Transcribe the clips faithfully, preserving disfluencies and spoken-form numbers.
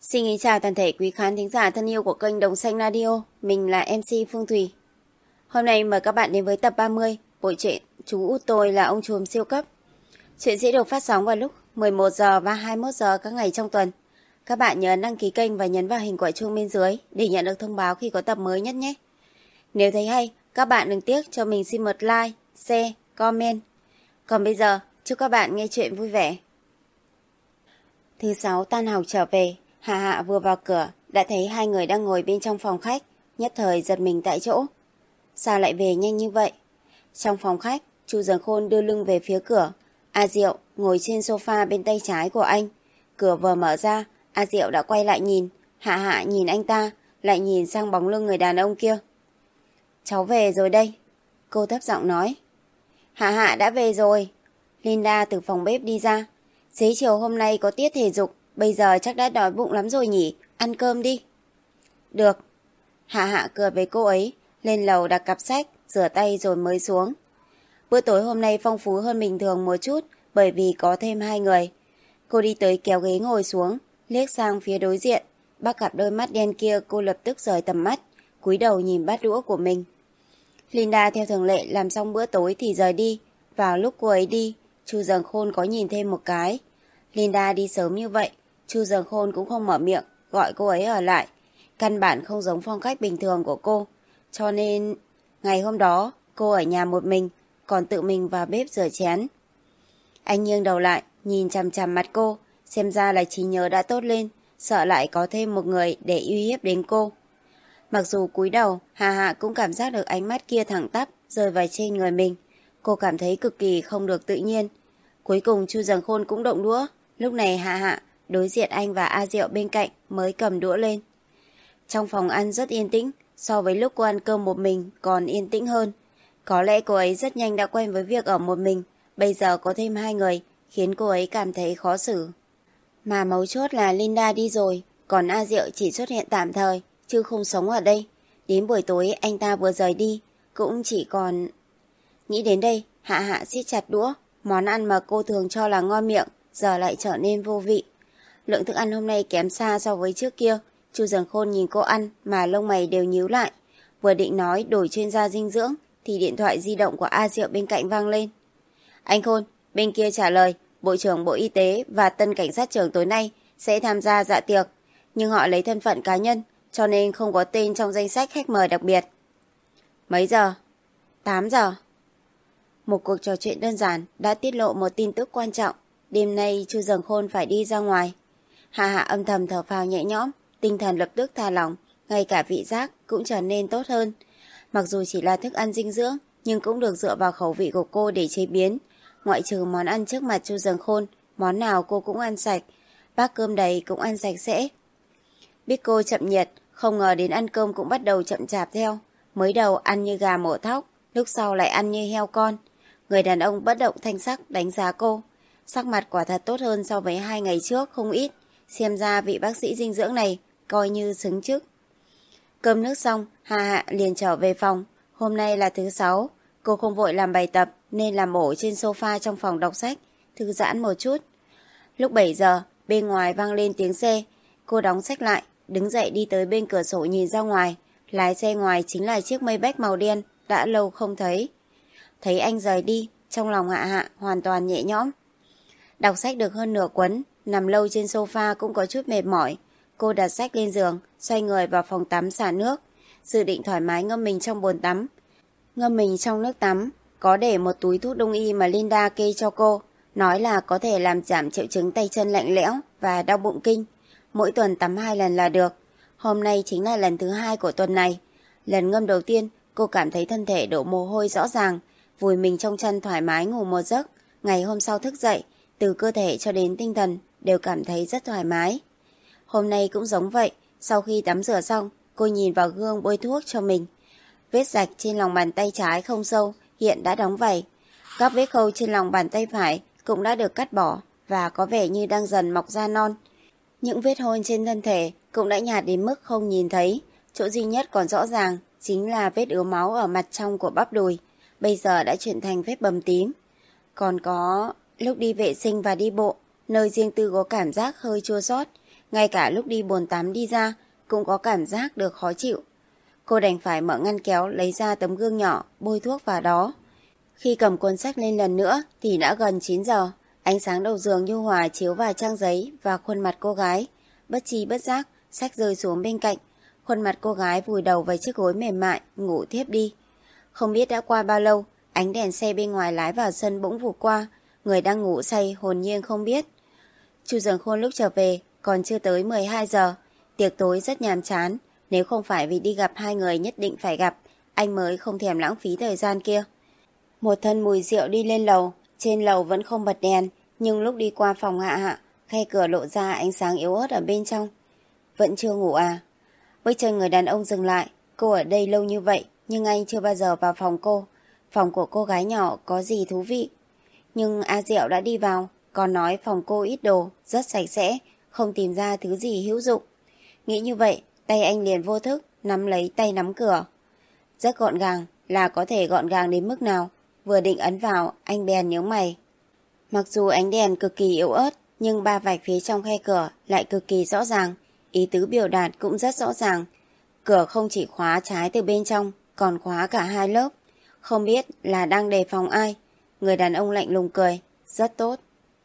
Xin kính chào toàn thể quý khán thính giả thân yêu của kênh Đồng Xanh Radio. Mình là em xê Phương Thùy. Hôm nay mời các bạn đến với tập ba mươi bộ truyện Chú út tôi là ông trùm siêu cấp. Chuyện sẽ được phát sóng vào lúc mười một giờ và hai mươi mốt giờ các ngày trong tuần. Các bạn nhớ đăng ký kênh và nhấn vào hình quả chuông bên dưới để nhận được thông báo khi có tập mới nhất nhé. Nếu thấy hay, các bạn đừng tiếc cho mình xin một like, share, comment. Còn bây giờ, chúc các bạn nghe chuyện vui vẻ. Thứ sáu tan học trở về, Hạ Hạ vừa vào cửa đã thấy hai người đang ngồi bên trong phòng khách, nhất thời giật mình tại chỗ. Sao lại về nhanh như vậy? Trong phòng khách, Chu Dần Khôn đưa lưng về phía cửa. A Diệu ngồi trên sofa bên tay trái của anh. Cửa vừa mở ra, A Diệu đã quay lại nhìn. Hạ Hạ nhìn anh ta, lại nhìn sang bóng lưng người đàn ông kia. Cháu về rồi đây, cô thấp giọng nói. Hạ Hạ đã về rồi. Linda từ phòng bếp đi ra. Xế chiều hôm nay có tiết thể dục, bây giờ chắc đã đói bụng lắm rồi nhỉ, ăn cơm đi. Được. Hạ Hạ cười với cô ấy, lên lầu đặt cặp sách, rửa tay rồi mới xuống. Bữa tối hôm nay phong phú hơn bình thường một chút, bởi vì có thêm hai người. Cô đi tới kéo ghế ngồi xuống, liếc sang phía đối diện. Bắt gặp đôi mắt đen kia, cô lập tức rời tầm mắt, cúi đầu nhìn bát đũa của mình. Linda theo thường lệ làm xong bữa tối thì rời đi. Vào lúc cô ấy đi, Chu Dần Khôn có nhìn thêm một cái. Linda đi sớm như vậy, Chu Dần Khôn cũng không mở miệng gọi cô ấy ở lại. Căn bản không giống phong cách bình thường của cô. Cho nên ngày hôm đó cô ở nhà một mình, còn tự mình vào bếp rửa chén. Anh nghiêng đầu lại, nhìn chằm chằm mặt cô, xem ra là trí nhớ đã tốt lên, sợ lại có thêm một người để uy hiếp đến cô. Mặc dù cúi đầu, Hà Hạ cũng cảm giác được ánh mắt kia thẳng tắp rơi vào trên người mình. Cô cảm thấy cực kỳ không được tự nhiên. Cuối cùng Chu Dần Khôn cũng động đũa. Lúc này Hạ Hạ đối diện anh và A Diệu bên cạnh mới cầm đũa lên. Trong phòng ăn rất yên tĩnh, so với lúc cô ăn cơm một mình còn yên tĩnh hơn. Có lẽ cô ấy rất nhanh đã quen với việc ở một mình, bây giờ có thêm hai người khiến cô ấy cảm thấy khó xử. Mà mấu chốt là Linda đi rồi, còn A Diệu chỉ xuất hiện tạm thời, chứ không sống ở đây. Đến buổi tối anh ta vừa rời đi, cũng chỉ còn... Nghĩ đến đây, Hạ Hạ siết chặt đũa, món ăn mà cô thường cho là ngon miệng, giờ lại trở nên vô vị. Lượng thức ăn hôm nay kém xa so với trước kia. Chu Dần Khôn nhìn cô ăn mà lông mày đều nhíu lại. Vừa định nói đổi chuyên gia dinh dưỡng thì điện thoại di động của A Diệu bên cạnh vang lên. Anh Khôn, bên kia trả lời, Bộ trưởng Bộ Y tế và tân cảnh sát trưởng tối nay sẽ tham gia dạ tiệc, nhưng họ lấy thân phận cá nhân cho nên không có tên trong danh sách khách mời đặc biệt. Mấy giờ? tám giờ. Một cuộc trò chuyện đơn giản đã tiết lộ một tin tức quan trọng. Đêm nay Chu Dần Khôn phải đi ra ngoài. Hạ Hạ âm thầm thở phào nhẹ nhõm, tinh thần lập tức thả lỏng, ngay cả vị giác cũng trở nên tốt hơn. Mặc dù chỉ là thức ăn dinh dưỡng, nhưng cũng được dựa vào khẩu vị của cô để chế biến. Ngoại trừ món ăn trước mặt Chu Dần Khôn, món nào cô cũng ăn sạch, bát cơm đầy cũng ăn sạch sẽ. Biết cô chậm nhiệt, không ngờ đến ăn cơm cũng bắt đầu chậm chạp theo. Mới đầu ăn như gà mổ thóc, lúc sau lại ăn như heo con. Người đàn ông bất động thanh sắc đánh giá cô. Sắc mặt quả thật tốt hơn so với hai ngày trước không ít. Xem ra vị bác sĩ dinh dưỡng này coi như xứng chức. Cơm nước xong, Hà Hạ liền trở về phòng. Hôm nay là thứ sáu, cô không vội làm bài tập nên làm ổ trên sofa trong phòng đọc sách, thư giãn một chút. Lúc bảy giờ, bên ngoài vang lên tiếng xe. Cô đóng sách lại, đứng dậy đi tới bên cửa sổ nhìn ra ngoài. Lái xe ngoài chính là chiếc Maybach màu đen, đã lâu không thấy. Thấy anh rời đi, trong lòng Hạ Hạ hoàn toàn nhẹ nhõm. Đọc sách được hơn nửa cuốn, nằm lâu trên sofa cũng có chút mệt mỏi. Cô đặt sách lên giường, xoay người vào phòng tắm xả nước, dự định thoải mái ngâm mình trong bồn tắm. Ngâm mình trong nước tắm, có để một túi thuốc đông y mà Linda kê cho cô, nói là có thể làm giảm triệu chứng tay chân lạnh lẽo và đau bụng kinh. Mỗi tuần tắm hai lần là được. Hôm nay chính là lần thứ hai của tuần này. Lần ngâm đầu tiên, cô cảm thấy thân thể đổ mồ hôi rõ ràng, vùi mình trong chăn thoải mái ngủ một giấc. Ngày hôm sau thức dậy, từ cơ thể cho đến tinh thần đều cảm thấy rất thoải mái. Hôm nay cũng giống vậy, sau khi tắm rửa xong, cô nhìn vào gương bôi thuốc cho mình. Vết rạch trên lòng bàn tay trái không sâu, hiện đã đóng vảy. Các vết khâu trên lòng bàn tay phải cũng đã được cắt bỏ và có vẻ như đang dần mọc ra non. Những vết hôn trên thân thể cũng đã nhạt đến mức không nhìn thấy. Chỗ duy nhất còn rõ ràng chính là vết ứa máu ở mặt trong của bắp đùi, bây giờ đã chuyển thành vết bầm tím. Còn có lúc đi vệ sinh và đi bộ, nơi riêng tư có cảm giác hơi chua xót, ngay cả lúc đi bồn tắm đi ra cũng có cảm giác được khó chịu. Cô đành phải mở ngăn kéo lấy ra tấm gương nhỏ, bôi thuốc vào đó. Khi cầm cuốn sách lên lần nữa thì đã gần chín giờ. Ánh sáng đầu giường nhu hòa chiếu vào trang giấy và khuôn mặt cô gái. Bất chi bất giác, sách rơi xuống bên cạnh. Khuôn mặt cô gái vùi đầu vào chiếc gối mềm mại, ngủ thiếp đi. Không biết đã qua bao lâu, ánh đèn xe bên ngoài lái vào sân bỗng vụt qua. Người đang ngủ say hồn nhiên không biết. Chu Dần Khôn lúc trở về còn chưa tới mười hai giờ. Tiệc tối rất nhàm chán. Nếu không phải vì đi gặp hai người nhất định phải gặp, anh mới không thèm lãng phí thời gian kia. Một thân mùi rượu đi lên lầu. Trên lầu vẫn không bật đèn, nhưng lúc đi qua phòng Hạ Hạ, khe cửa lộ ra ánh sáng yếu ớt ở bên trong. Vẫn chưa ngủ à? Bước chân người đàn ông dừng lại. Cô ở đây lâu như vậy, nhưng anh chưa bao giờ vào phòng cô. Phòng của cô gái nhỏ có gì thú vị? Nhưng A Diệu đã đi vào, còn nói phòng cô ít đồ, rất sạch sẽ, không tìm ra thứ gì hữu dụng. Nghĩ như vậy, tay anh liền vô thức nắm lấy tay nắm cửa. Rất gọn gàng, là có thể gọn gàng đến mức nào? Vừa định ấn vào, anh bèn nhướng mày. Mặc dù ánh đèn cực kỳ yếu ớt, nhưng ba vạch phía trong khe cửa lại cực kỳ rõ ràng. Ý tứ biểu đạt cũng rất rõ ràng. Cửa không chỉ khóa trái từ bên trong, còn khóa cả hai lớp. Không biết là đang đề phòng ai. Người đàn ông lạnh lùng cười. Rất tốt.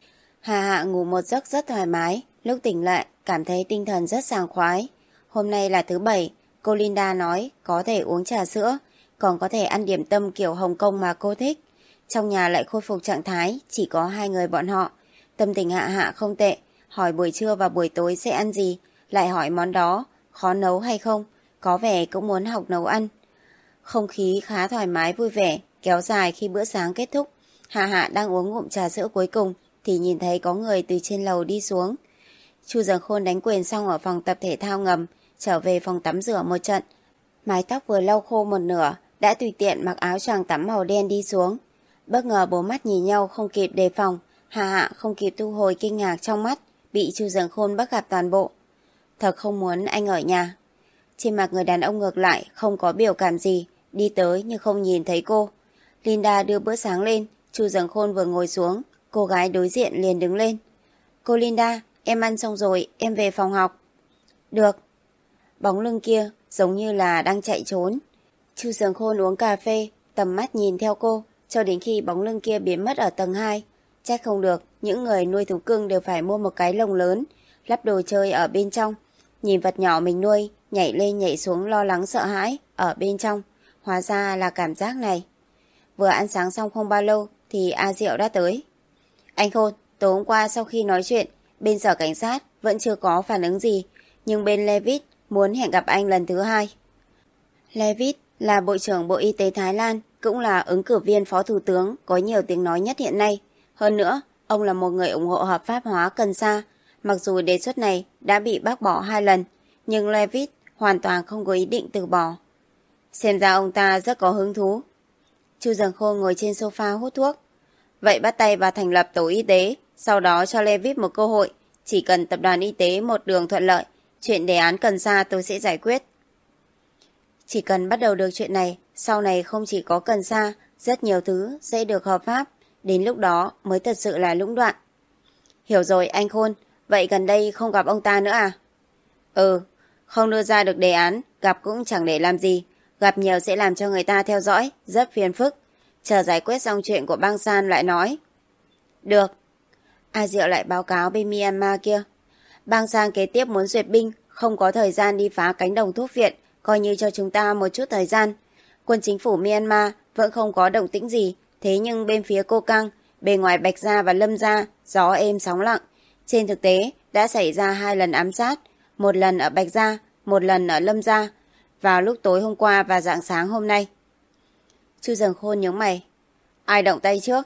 Hà Hạ ngủ một giấc rất thoải mái. Lúc tỉnh lại, cảm thấy tinh thần rất sảng khoái. Hôm nay là thứ bảy. Cô Linda nói có thể uống trà sữa, còn có thể ăn điểm tâm kiểu Hồng Kông mà cô thích. Trong nhà lại khôi phục trạng thái, chỉ có hai người bọn họ. Tâm tình Hạ Hạ không tệ. Hỏi buổi trưa và buổi tối sẽ ăn gì, lại hỏi món đó khó nấu hay không. Có vẻ cũng muốn học nấu ăn. Không khí khá thoải mái vui vẻ, kéo dài khi bữa sáng kết thúc. Hạ Hạ đang uống ngụm trà sữa cuối cùng thì nhìn thấy có người từ trên lầu đi xuống. Chu Dần Khôn đánh quyền xong ở phòng tập thể thao ngầm, trở về phòng tắm rửa một trận. Mái tóc vừa lau khô một nửa, đã tùy tiện mặc áo choàng tắm màu đen đi xuống. Bất ngờ bốn mắt nhìn nhau không kịp đề phòng, Hạ Hạ không kịp thu hồi kinh ngạc trong mắt, bị Chu Dần Khôn bắt gặp toàn bộ. Thật không muốn anh ở nhà. Trên mặt người đàn ông ngược lại không có biểu cảm gì, đi tới nhưng không nhìn thấy cô. Linda đưa bữa sáng lên, Chu Dần Khôn vừa ngồi xuống, cô gái đối diện liền đứng lên. Cô Linda, em ăn xong rồi, em về phòng học. Được. Bóng lưng kia giống như là đang chạy trốn. Chu Dần Khôn uống cà phê, tầm mắt nhìn theo cô, cho đến khi bóng lưng kia biến mất ở tầng hai. Chắc không được, những người nuôi thú cưng đều phải mua một cái lồng lớn, lắp đồ chơi ở bên trong. Nhìn vật nhỏ mình nuôi, nhảy lên nhảy xuống lo lắng sợ hãi, ở bên trong. Hóa ra là cảm giác này. Vừa ăn sáng xong không bao lâu thì A Diệu đã tới. Anh Khôn, tối hôm qua sau khi nói chuyện, bên sở cảnh sát vẫn chưa có phản ứng gì, nhưng bên Levitt muốn hẹn gặp anh lần thứ hai. Levitt là Bộ trưởng Bộ Y tế Thái Lan, cũng là ứng cử viên phó thủ tướng có nhiều tiếng nói nhất hiện nay. Hơn nữa, ông là một người ủng hộ hợp pháp hóa cần sa. Mặc dù đề xuất này đã bị bác bỏ hai lần, nhưng Levitt hoàn toàn không có ý định từ bỏ. Xem ra ông ta rất có hứng thú. Chu Dần Khôn ngồi trên sofa hút thuốc. Vậy bắt tay vào thành lập tổ y tế, sau đó cho Levitt một cơ hội. Chỉ cần tập đoàn y tế một đường thuận lợi, chuyện đề án cần sa tôi sẽ giải quyết. Chỉ cần bắt đầu được chuyện này, sau này không chỉ có cần sa, rất nhiều thứ sẽ được hợp pháp. Đến lúc đó mới thật sự là lũng đoạn. Hiểu rồi anh Khôn, vậy gần đây không gặp ông ta nữa à? Ừ, không đưa ra được đề án, gặp cũng chẳng để làm gì. Gặp nhiều sẽ làm cho người ta theo dõi, rất phiền phức. Chờ giải quyết xong chuyện của Bang San lại nói. Được. A Diệu lại báo cáo bên Myanmar kia. Bang San kế tiếp muốn duyệt binh, không có thời gian đi phá cánh đồng thuốc viện, coi như cho chúng ta một chút thời gian. Quân chính phủ Myanmar vẫn không có động tĩnh gì, thế nhưng bên phía Cô Căng, bề ngoài Bạch Gia và Lâm Gia, gió êm sóng lặng. Trên thực tế, đã xảy ra hai lần ám sát, một lần ở Bạch Gia, một lần ở Lâm Gia, vào lúc tối hôm qua và rạng sáng hôm nay. Chu Dần Khôn nhướng mày. Ai động tay trước?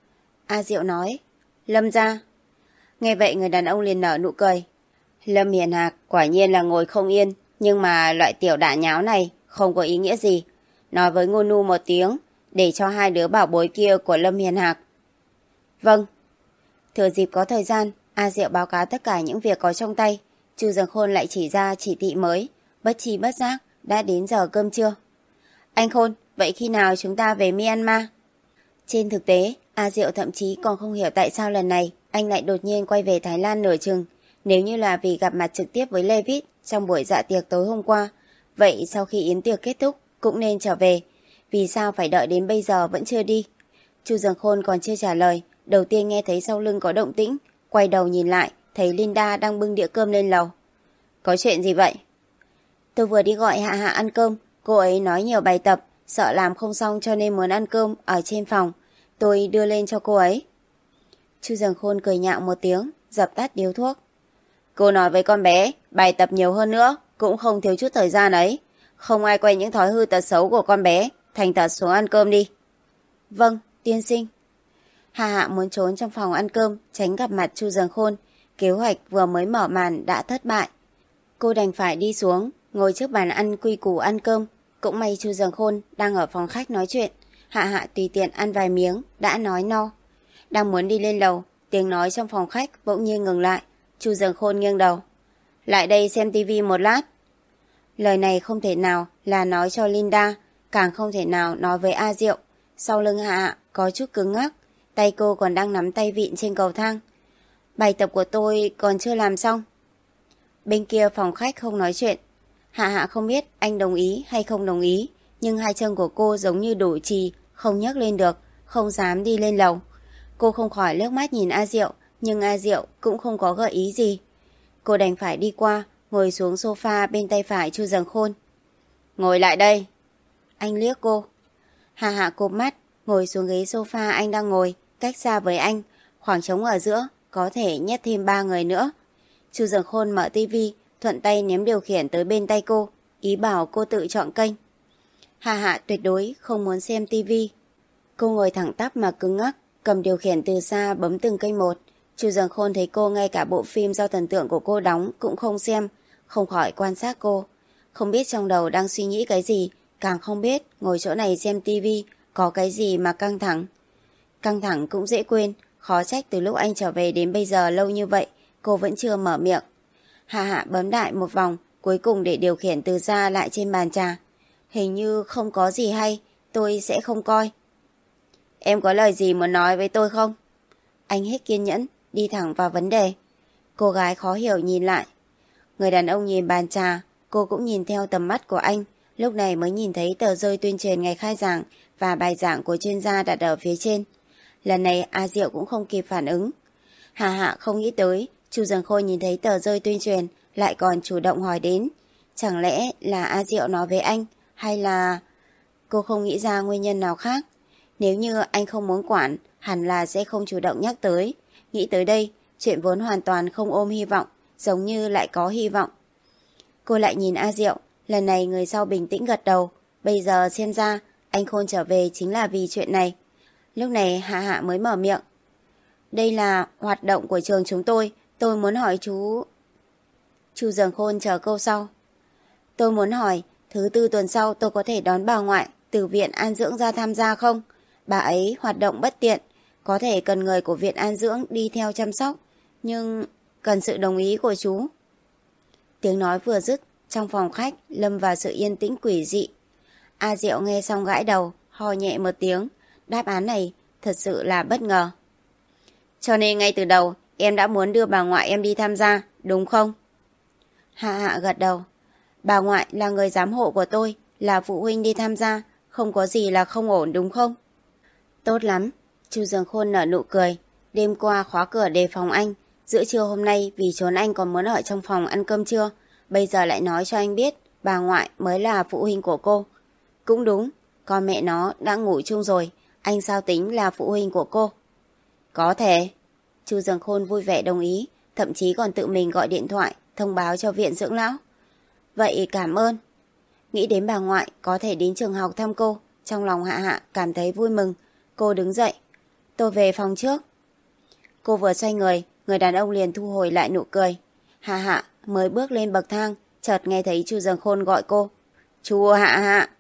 A Diệu nói. Lâm Gia. Nghe vậy người đàn ông liền nở nụ cười. Lâm Hiền Hạc quả nhiên là ngồi không yên, nhưng mà loại tiểu đả nháo này không có ý nghĩa gì. Nói với Ngô Nu một tiếng, để cho hai đứa bảo bối kia của Lâm Hiền Hạc. Vâng. Thừa dịp có thời gian, A Diệu báo cáo tất cả những việc có trong tay. Chu Dần Khôn lại chỉ ra chỉ thị mới, bất chi bất giác đã đến giờ cơm trưa. Anh Khôn, vậy khi nào chúng ta về Myanmar? Trên thực tế, A Diệu thậm chí còn không hiểu tại sao lần này anh lại đột nhiên quay về Thái Lan nửa chừng. Nếu như là vì gặp mặt trực tiếp với Levitt trong buổi dạ tiệc tối hôm qua, vậy sau khi yến tiệc kết thúc cũng nên trở về. Vì sao phải đợi đến bây giờ vẫn chưa đi? Chu Dường Khôn còn chưa trả lời, đầu tiên nghe thấy sau lưng có động tĩnh, quay đầu nhìn lại, thấy Linda đang bưng đĩa cơm lên lầu. Có chuyện gì vậy? Tôi vừa đi gọi Hạ Hạ ăn cơm, cô ấy nói nhiều bài tập, sợ làm không xong cho nên muốn ăn cơm ở trên phòng. Tôi đưa lên cho cô ấy. Chu Dường Khôn cười nhạo một tiếng, dập tắt điếu thuốc. Cô nói với con bé, bài tập nhiều hơn nữa, cũng không thiếu chút thời gian ấy. Không ai quay những thói hư tật xấu của con bé, thành thật xuống ăn cơm đi. Vâng, tiên sinh. Hạ Hạ muốn trốn trong phòng ăn cơm, tránh gặp mặt Chu Dường Khôn. Kế hoạch vừa mới mở màn đã thất bại. Cô đành phải đi xuống, ngồi trước bàn ăn quy củ ăn cơm. Cũng may Chu Dường Khôn đang ở phòng khách nói chuyện. Hạ Hạ tùy tiện ăn vài miếng, đã nói no. Đang muốn đi lên lầu, tiếng nói trong phòng khách bỗng nhiên ngừng lại. Chu Dường Khôn nghiêng đầu. Lại đây xem tivi một lát. Lời này không thể nào là nói cho Linda, càng không thể nào nói với A Diệu. Sau lưng Hạ Hạ có chút cứng ngắc, tay cô còn đang nắm tay vịn trên cầu thang. Bài tập của tôi còn chưa làm xong. Bên kia phòng khách không nói chuyện. Hạ Hạ không biết anh đồng ý hay không đồng ý, nhưng hai chân của cô giống như đổ trì, không nhấc lên được, không dám đi lên lầu. Cô không khỏi liếc mắt nhìn A Diệu, nhưng A Diệu cũng không có gợi ý gì. Cô đành phải đi qua, ngồi xuống sofa bên tay phải Chu Dường Khôn. Ngồi lại đây. Anh liếc cô. Hạ Hạ cụp mắt, ngồi xuống ghế sofa anh đang ngồi, cách xa với anh, khoảng trống ở giữa, có thể nhét thêm ba người nữa. Chu Dường Khôn mở tivi, thuận tay ném điều khiển tới bên tay cô, ý bảo cô tự chọn kênh. Hạ Hạ tuyệt đối không muốn xem tivi. Cô ngồi thẳng tắp mà cứng ngắc, cầm điều khiển từ xa bấm từng kênh một. Chu Dường Khôn thấy cô ngay cả bộ phim do thần tượng của cô đóng cũng không xem, không khỏi quan sát cô. Không biết trong đầu đang suy nghĩ cái gì, càng không biết ngồi chỗ này xem tivi có cái gì mà căng thẳng. Căng thẳng cũng dễ quên, khó trách từ lúc anh trở về đến bây giờ lâu như vậy, cô vẫn chưa mở miệng. Hạ Hạ bấm đại một vòng, cuối cùng để điều khiển từ xa lại trên bàn trà. Hình như không có gì hay, tôi sẽ không coi. Em có lời gì muốn nói với tôi không? Anh hết kiên nhẫn, đi thẳng vào vấn đề. Cô gái khó hiểu nhìn lại. Người đàn ông nhìn bàn trà, cô cũng nhìn theo tầm mắt của anh, lúc này mới nhìn thấy tờ rơi tuyên truyền ngày khai giảng và bài giảng của chuyên gia đặt ở phía trên. Lần này A Diệu cũng không kịp phản ứng. Hạ Hạ không nghĩ tới, Chu Dường Khôn nhìn thấy tờ rơi tuyên truyền lại còn chủ động hỏi đến. Chẳng lẽ là A Diệu nói với anh, hay là... Cô không nghĩ ra nguyên nhân nào khác. Nếu như anh không muốn quản, hẳn là sẽ không chủ động nhắc tới. Nghĩ tới đây, chuyện vốn hoàn toàn không ôm hy vọng, giống như lại có hy vọng. Cô lại nhìn A Diệu, lần này người sau bình tĩnh gật đầu. Bây giờ xem ra, anh Khôn trở về chính là vì chuyện này. Lúc này Hạ Hạ mới mở miệng. Đây là hoạt động của trường chúng tôi, tôi muốn hỏi chú... Chu Dường Khôn chờ câu sau. Tôi muốn hỏi, thứ tư tuần sau tôi có thể đón bà ngoại từ viện an dưỡng ra tham gia không? Bà ấy hoạt động bất tiện, có thể cần người của viện an dưỡng đi theo chăm sóc, nhưng cần sự đồng ý của chú. Tiếng nói vừa dứt, trong phòng khách lâm vào sự yên tĩnh quỷ dị. A Diệu nghe xong gãi đầu, ho nhẹ một tiếng. Đáp án này thật sự là bất ngờ. Cho nên ngay từ đầu em đã muốn đưa bà ngoại em đi tham gia, đúng không? Hạ Hạ gật đầu. Bà ngoại là người giám hộ của tôi, là phụ huynh đi tham gia, không có gì là không ổn đúng không? Tốt lắm. Chu Dường Khôn nở nụ cười. Đêm qua khóa cửa đề phòng anh, giữa trưa hôm nay vì trốn anh còn muốn ở trong phòng ăn cơm trưa, bây giờ lại nói cho anh biết bà ngoại mới là phụ huynh của cô. Cũng đúng, con mẹ nó đã ngủ chung rồi, anh sao tính là phụ huynh của cô? Có thể. Chu Dường Khôn vui vẻ đồng ý, thậm chí còn tự mình gọi điện thoại thông báo cho viện dưỡng lão. Vậy cảm ơn. Nghĩ đến bà ngoại có thể đến trường học thăm cô, trong lòng Hạ Hạ cảm thấy vui mừng. Cô đứng dậy. Tôi về phòng trước. Cô vừa xoay người, người đàn ông liền thu hồi lại nụ cười. Hạ Hạ mới bước lên bậc thang, chợt nghe thấy Chu Dường Khôn gọi cô. Chu Hạ Hạ.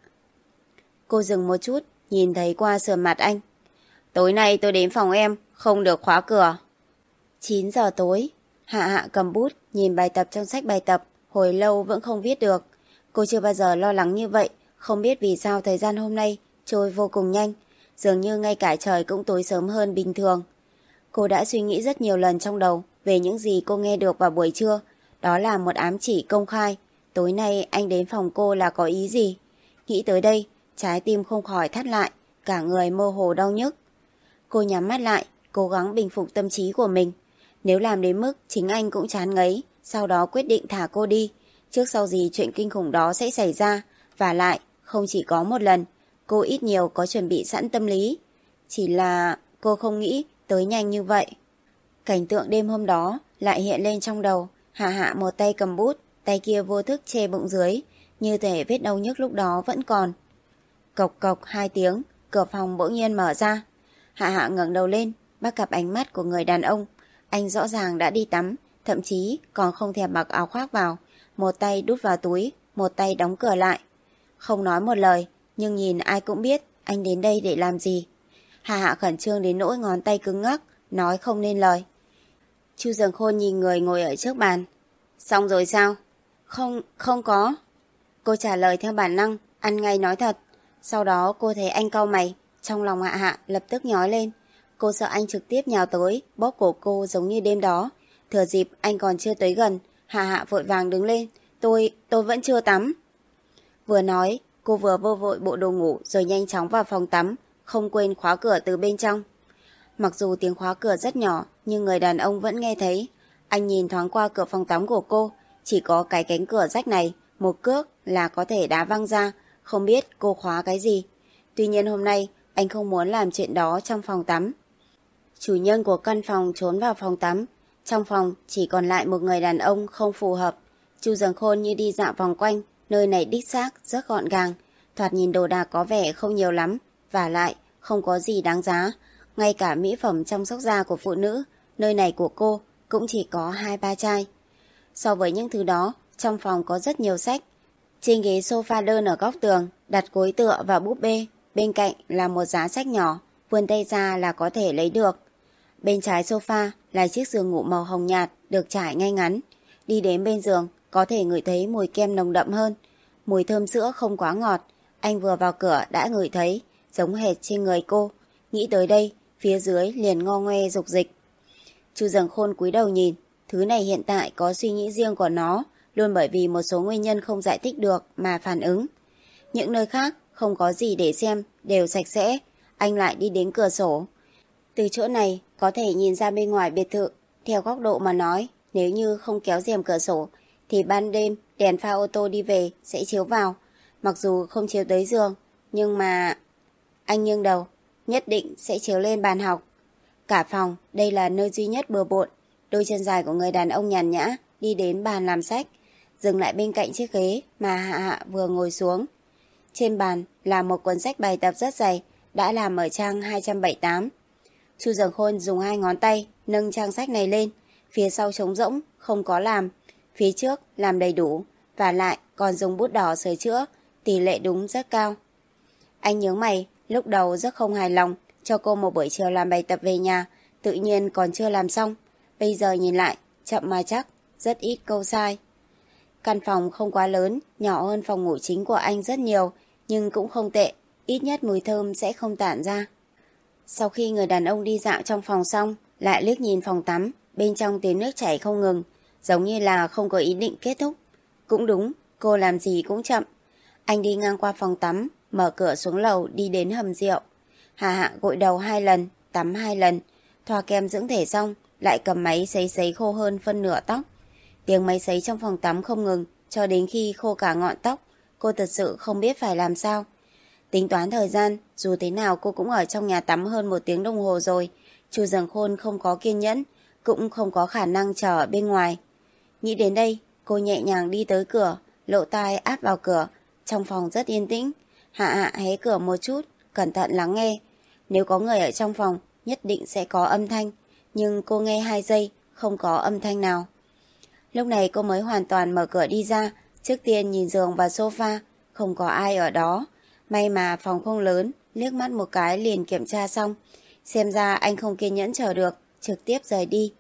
Cô dừng một chút, nhìn thấy qua sườn mặt anh. Tối nay tôi đến phòng em, không được khóa cửa. chín giờ tối. Hạ Hạ cầm bút, nhìn bài tập trong sách bài tập, hồi lâu vẫn không viết được. Cô chưa bao giờ lo lắng như vậy, không biết vì sao thời gian hôm nay trôi vô cùng nhanh, dường như ngay cả trời cũng tối sớm hơn bình thường. Cô đã suy nghĩ rất nhiều lần trong đầu, về những gì cô nghe được vào buổi trưa. Đó là một ám chỉ công khai. Tối nay anh đến phòng cô là có ý gì? Nghĩ tới đây, trái tim không khỏi thắt lại, cả người mơ hồ đau nhức. Cô nhắm mắt lại, cố gắng bình phục tâm trí của mình. Nếu làm đến mức chính anh cũng chán ngấy, sau đó quyết định thả cô đi, trước sau gì chuyện kinh khủng đó sẽ xảy ra. Và lại, không chỉ có một lần, cô ít nhiều có chuẩn bị sẵn tâm lý. Chỉ là cô không nghĩ tới nhanh như vậy. Cảnh tượng đêm hôm đó lại hiện lên trong đầu. Hạ Hạ một tay cầm bút, tay kia vô thức che bụng dưới, như thể vết đau nhức lúc đó vẫn còn. Cộc cộc hai tiếng, cửa phòng bỗng nhiên mở ra. Hạ Hạ ngẩng đầu lên, bắt gặp ánh mắt của người đàn ông. Anh rõ ràng đã đi tắm, thậm chí còn không thèm mặc áo khoác vào, một tay đút vào túi, một tay đóng cửa lại. Không nói một lời, nhưng nhìn ai cũng biết anh đến đây để làm gì. Hạ Hạ khẩn trương đến nỗi ngón tay cứng ngắc, nói không nên lời. Chu Dường Khôn nhìn người ngồi ở trước bàn. Xong rồi sao? Không, không có. Cô trả lời theo bản năng, ăn ngay nói thật. Sau đó cô thấy anh cau mày, trong lòng Hạ Hạ lập tức nhói lên. Cô sợ anh trực tiếp nhào tới, bóp cổ cô giống như đêm đó. Thừa dịp anh còn chưa tới gần, Hạ Hạ vội vàng đứng lên. Tôi, tôi vẫn chưa tắm. Vừa nói, cô vừa vô vội bộ đồ ngủ rồi nhanh chóng vào phòng tắm, không quên khóa cửa từ bên trong. Mặc dù tiếng khóa cửa rất nhỏ, nhưng người đàn ông vẫn nghe thấy. Anh nhìn thoáng qua cửa phòng tắm của cô, chỉ có cái cánh cửa rách này, một cước là có thể đá văng ra, không biết cô khóa cái gì. Tuy nhiên hôm nay, anh không muốn làm chuyện đó trong phòng tắm. Chủ nhân của căn phòng trốn vào phòng tắm. Trong phòng chỉ còn lại một người đàn ông không phù hợp. Chu Dường Khôn như đi dạo vòng quanh, nơi này đích xác rất gọn gàng. Thoạt nhìn đồ đạc có vẻ không nhiều lắm, và lại không có gì đáng giá. Ngay cả mỹ phẩm chăm sóc da của phụ nữ, nơi này của cô cũng chỉ có hai ba chai. So với những thứ đó, trong phòng có rất nhiều sách. Trên ghế sofa đơn ở góc tường đặt gối tựa và búp bê, bên cạnh là một giá sách nhỏ, vươn tay ra là có thể lấy được. Bên trái sofa là chiếc giường ngủ màu hồng nhạt được trải ngay ngắn. Đi đến bên giường có thể ngửi thấy mùi kem nồng đậm hơn. Mùi thơm sữa không quá ngọt, anh vừa vào cửa đã ngửi thấy, giống hệt trên người cô. Nghĩ tới đây, phía dưới liền ngo ngoe dục dịch. Chu Dường Khôn cúi đầu nhìn, thứ này hiện tại có suy nghĩ riêng của nó, luôn bởi vì một số nguyên nhân không giải thích được mà phản ứng. Những nơi khác không có gì để xem, đều sạch sẽ. Anh lại đi đến cửa sổ. Từ chỗ này có thể nhìn ra bên ngoài biệt thự. Theo góc độ mà nói, nếu như không kéo rèm cửa sổ thì ban đêm đèn pha ô tô đi về sẽ chiếu vào. Mặc dù không chiếu tới giường, nhưng mà... Anh nghiêng đầu, nhất định sẽ chiếu lên bàn học. Cả phòng, đây là nơi duy nhất bừa bộn. Đôi chân dài của người đàn ông nhàn nhã đi đến bàn làm sách, dừng lại bên cạnh chiếc ghế mà Hạ Hạ vừa ngồi xuống. Trên bàn là một cuốn sách bài tập rất dày, đã làm ở trang hai trăm bảy mươi tám. Chu Dường Khôn dùng hai ngón tay nâng trang sách này lên, phía sau trống rỗng, không có làm, phía trước làm đầy đủ, và lại còn dùng bút đỏ sửa chữa, tỷ lệ đúng rất cao. Anh nhướng mày, lúc đầu rất không hài lòng, cho cô một buổi chiều làm bài tập về nhà, tự nhiên còn chưa làm xong. Bây giờ nhìn lại, chậm mà chắc, rất ít câu sai. Căn phòng không quá lớn, nhỏ hơn phòng ngủ chính của anh rất nhiều, nhưng cũng không tệ, ít nhất mùi thơm sẽ không tản ra. Sau khi người đàn ông đi dạo trong phòng xong, lại liếc nhìn phòng tắm, bên trong tiếng nước chảy không ngừng, giống như là không có ý định kết thúc. Cũng đúng, cô làm gì cũng chậm. Anh đi ngang qua phòng tắm, mở cửa xuống lầu đi đến hầm rượu. Hạ Hạ gội đầu hai lần, tắm hai lần, thoa kem dưỡng thể xong, lại cầm máy sấy sấy khô hơn phân nửa tóc. Tiếng máy sấy trong phòng tắm không ngừng, cho đến khi khô cả ngọn tóc, cô thật sự không biết phải làm sao. Tính toán thời gian, dù thế nào cô cũng ở trong nhà tắm hơn một tiếng đồng hồ rồi. Chu Dường Khôn không có kiên nhẫn, cũng không có khả năng chờ ở bên ngoài. Nghĩ đến đây, cô nhẹ nhàng đi tới cửa, lộ tai áp vào cửa. Trong phòng rất yên tĩnh. Hạ Hạ hé cửa một chút, cẩn thận lắng nghe. Nếu có người ở trong phòng, nhất định sẽ có âm thanh. Nhưng cô nghe hai giây, không có âm thanh nào. Lúc này cô mới hoàn toàn mở cửa đi ra. Trước tiên nhìn giường và sofa, không có ai ở đó. May mà phòng không lớn, liếc mắt một cái liền kiểm tra xong. Xem ra anh không kiên nhẫn chờ được, trực tiếp rời đi.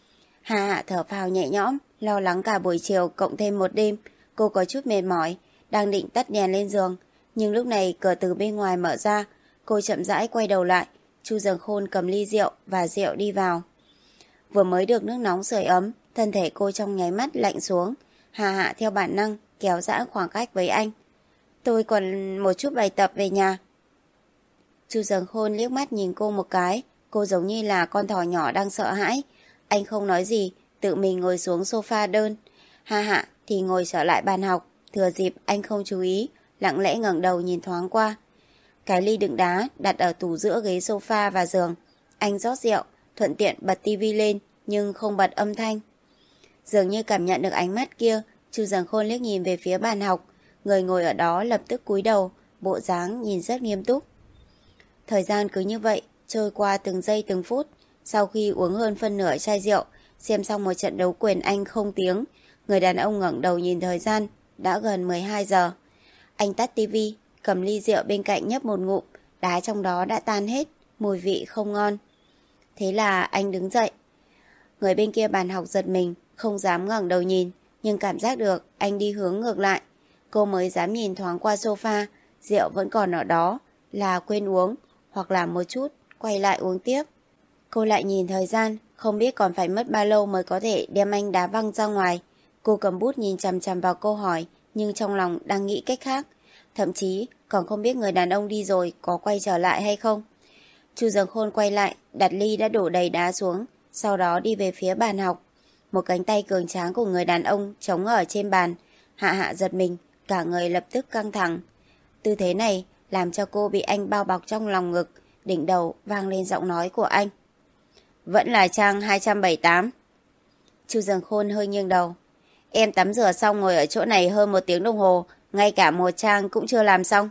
Hạ Hạ thở phào nhẹ nhõm, lo lắng cả buổi chiều cộng thêm một đêm. Cô có chút mệt mỏi, đang định tắt đèn lên giường. Nhưng lúc này cửa từ bên ngoài mở ra, cô chậm rãi quay đầu lại. Chu Dường Khôn cầm ly rượu và rượu đi vào. Vừa mới được nước nóng sưởi ấm, thân thể cô trong nháy mắt lạnh xuống. Hà Hạ theo bản năng kéo giãn khoảng cách với anh. Tôi còn một chút bài tập về nhà. Chu Dần Khôn liếc mắt nhìn cô một cái. Cô giống như là con thỏ nhỏ đang sợ hãi. Anh không nói gì, tự mình ngồi xuống sofa đơn. Hà Hạ thì ngồi trở lại bàn học. Thừa dịp anh không chú ý, lặng lẽ ngẩng đầu nhìn thoáng qua. Cái ly đựng đá đặt ở tủ giữa ghế sofa và giường. Anh rót rượu, thuận tiện bật tivi lên nhưng không bật âm thanh. Dường như cảm nhận được ánh mắt kia, Chu Dần Khôn liếc nhìn về phía bàn học. Người ngồi ở đó lập tức cúi đầu, bộ dáng nhìn rất nghiêm túc. Thời gian cứ như vậy trôi qua từng giây từng phút. Sau khi uống hơn phân nửa chai rượu, xem xong một trận đấu quyền Anh không tiếng, người đàn ông ngẩng đầu nhìn thời gian, đã gần mười hai giờ. Anh tắt tivi, cầm ly rượu bên cạnh nhấp một ngụm, đá trong đó đã tan hết, mùi vị không ngon. Thế là anh đứng dậy. Người bên kia bàn học giật mình, không dám ngẩng đầu nhìn, nhưng cảm giác được anh đi hướng ngược lại. Cô mới dám nhìn thoáng qua sofa, rượu vẫn còn ở đó, là quên uống, hoặc là một chút, quay lại uống tiếp. Cô lại nhìn thời gian, không biết còn phải mất bao lâu mới có thể đem anh đá văng ra ngoài. Cô cầm bút nhìn chằm chằm vào câu hỏi, nhưng trong lòng đang nghĩ cách khác. Thậm chí còn không biết người đàn ông đi rồi có quay trở lại hay không. Chu Dần Khôn quay lại, đặt ly đã đổ đầy đá xuống, sau đó đi về phía bàn học. Một cánh tay cường tráng của người đàn ông chống ở trên bàn. Hạ Hạ giật mình, cả người lập tức căng thẳng. Tư thế này làm cho cô bị anh bao bọc trong lòng ngực, đỉnh đầu vang lên giọng nói của anh. Vẫn là trang hai trăm bảy mươi tám. Chu Dần Khôn hơi nghiêng đầu. Em tắm rửa xong ngồi ở chỗ này hơn một tiếng đồng hồ, ngay cả một trang cũng chưa làm xong.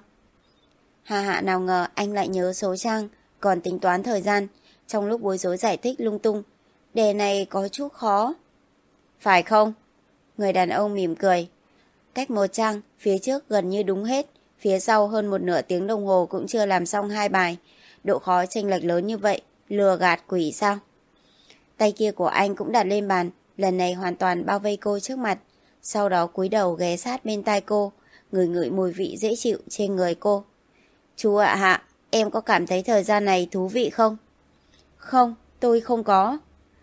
Hạ Hạ nào ngờ anh lại nhớ số trang, còn tính toán thời gian. Trong lúc bối rối giải thích lung tung, đề này có chút khó. Phải không? Người đàn ông mỉm cười. Cách một trang, phía trước gần như đúng hết, phía sau hơn một nửa tiếng đồng hồ cũng chưa làm xong hai bài. Độ khó chênh lệch lớn như vậy, lừa gạt quỷ sao? Tay kia của anh cũng đặt lên bàn, lần này hoàn toàn bao vây cô trước mặt. Sau đó cúi đầu ghé sát bên tai cô, ngửi ngửi mùi vị dễ chịu trên người cô. Chú ạ Hạ, em có cảm thấy thời gian này thú vị không? Không, tôi không có.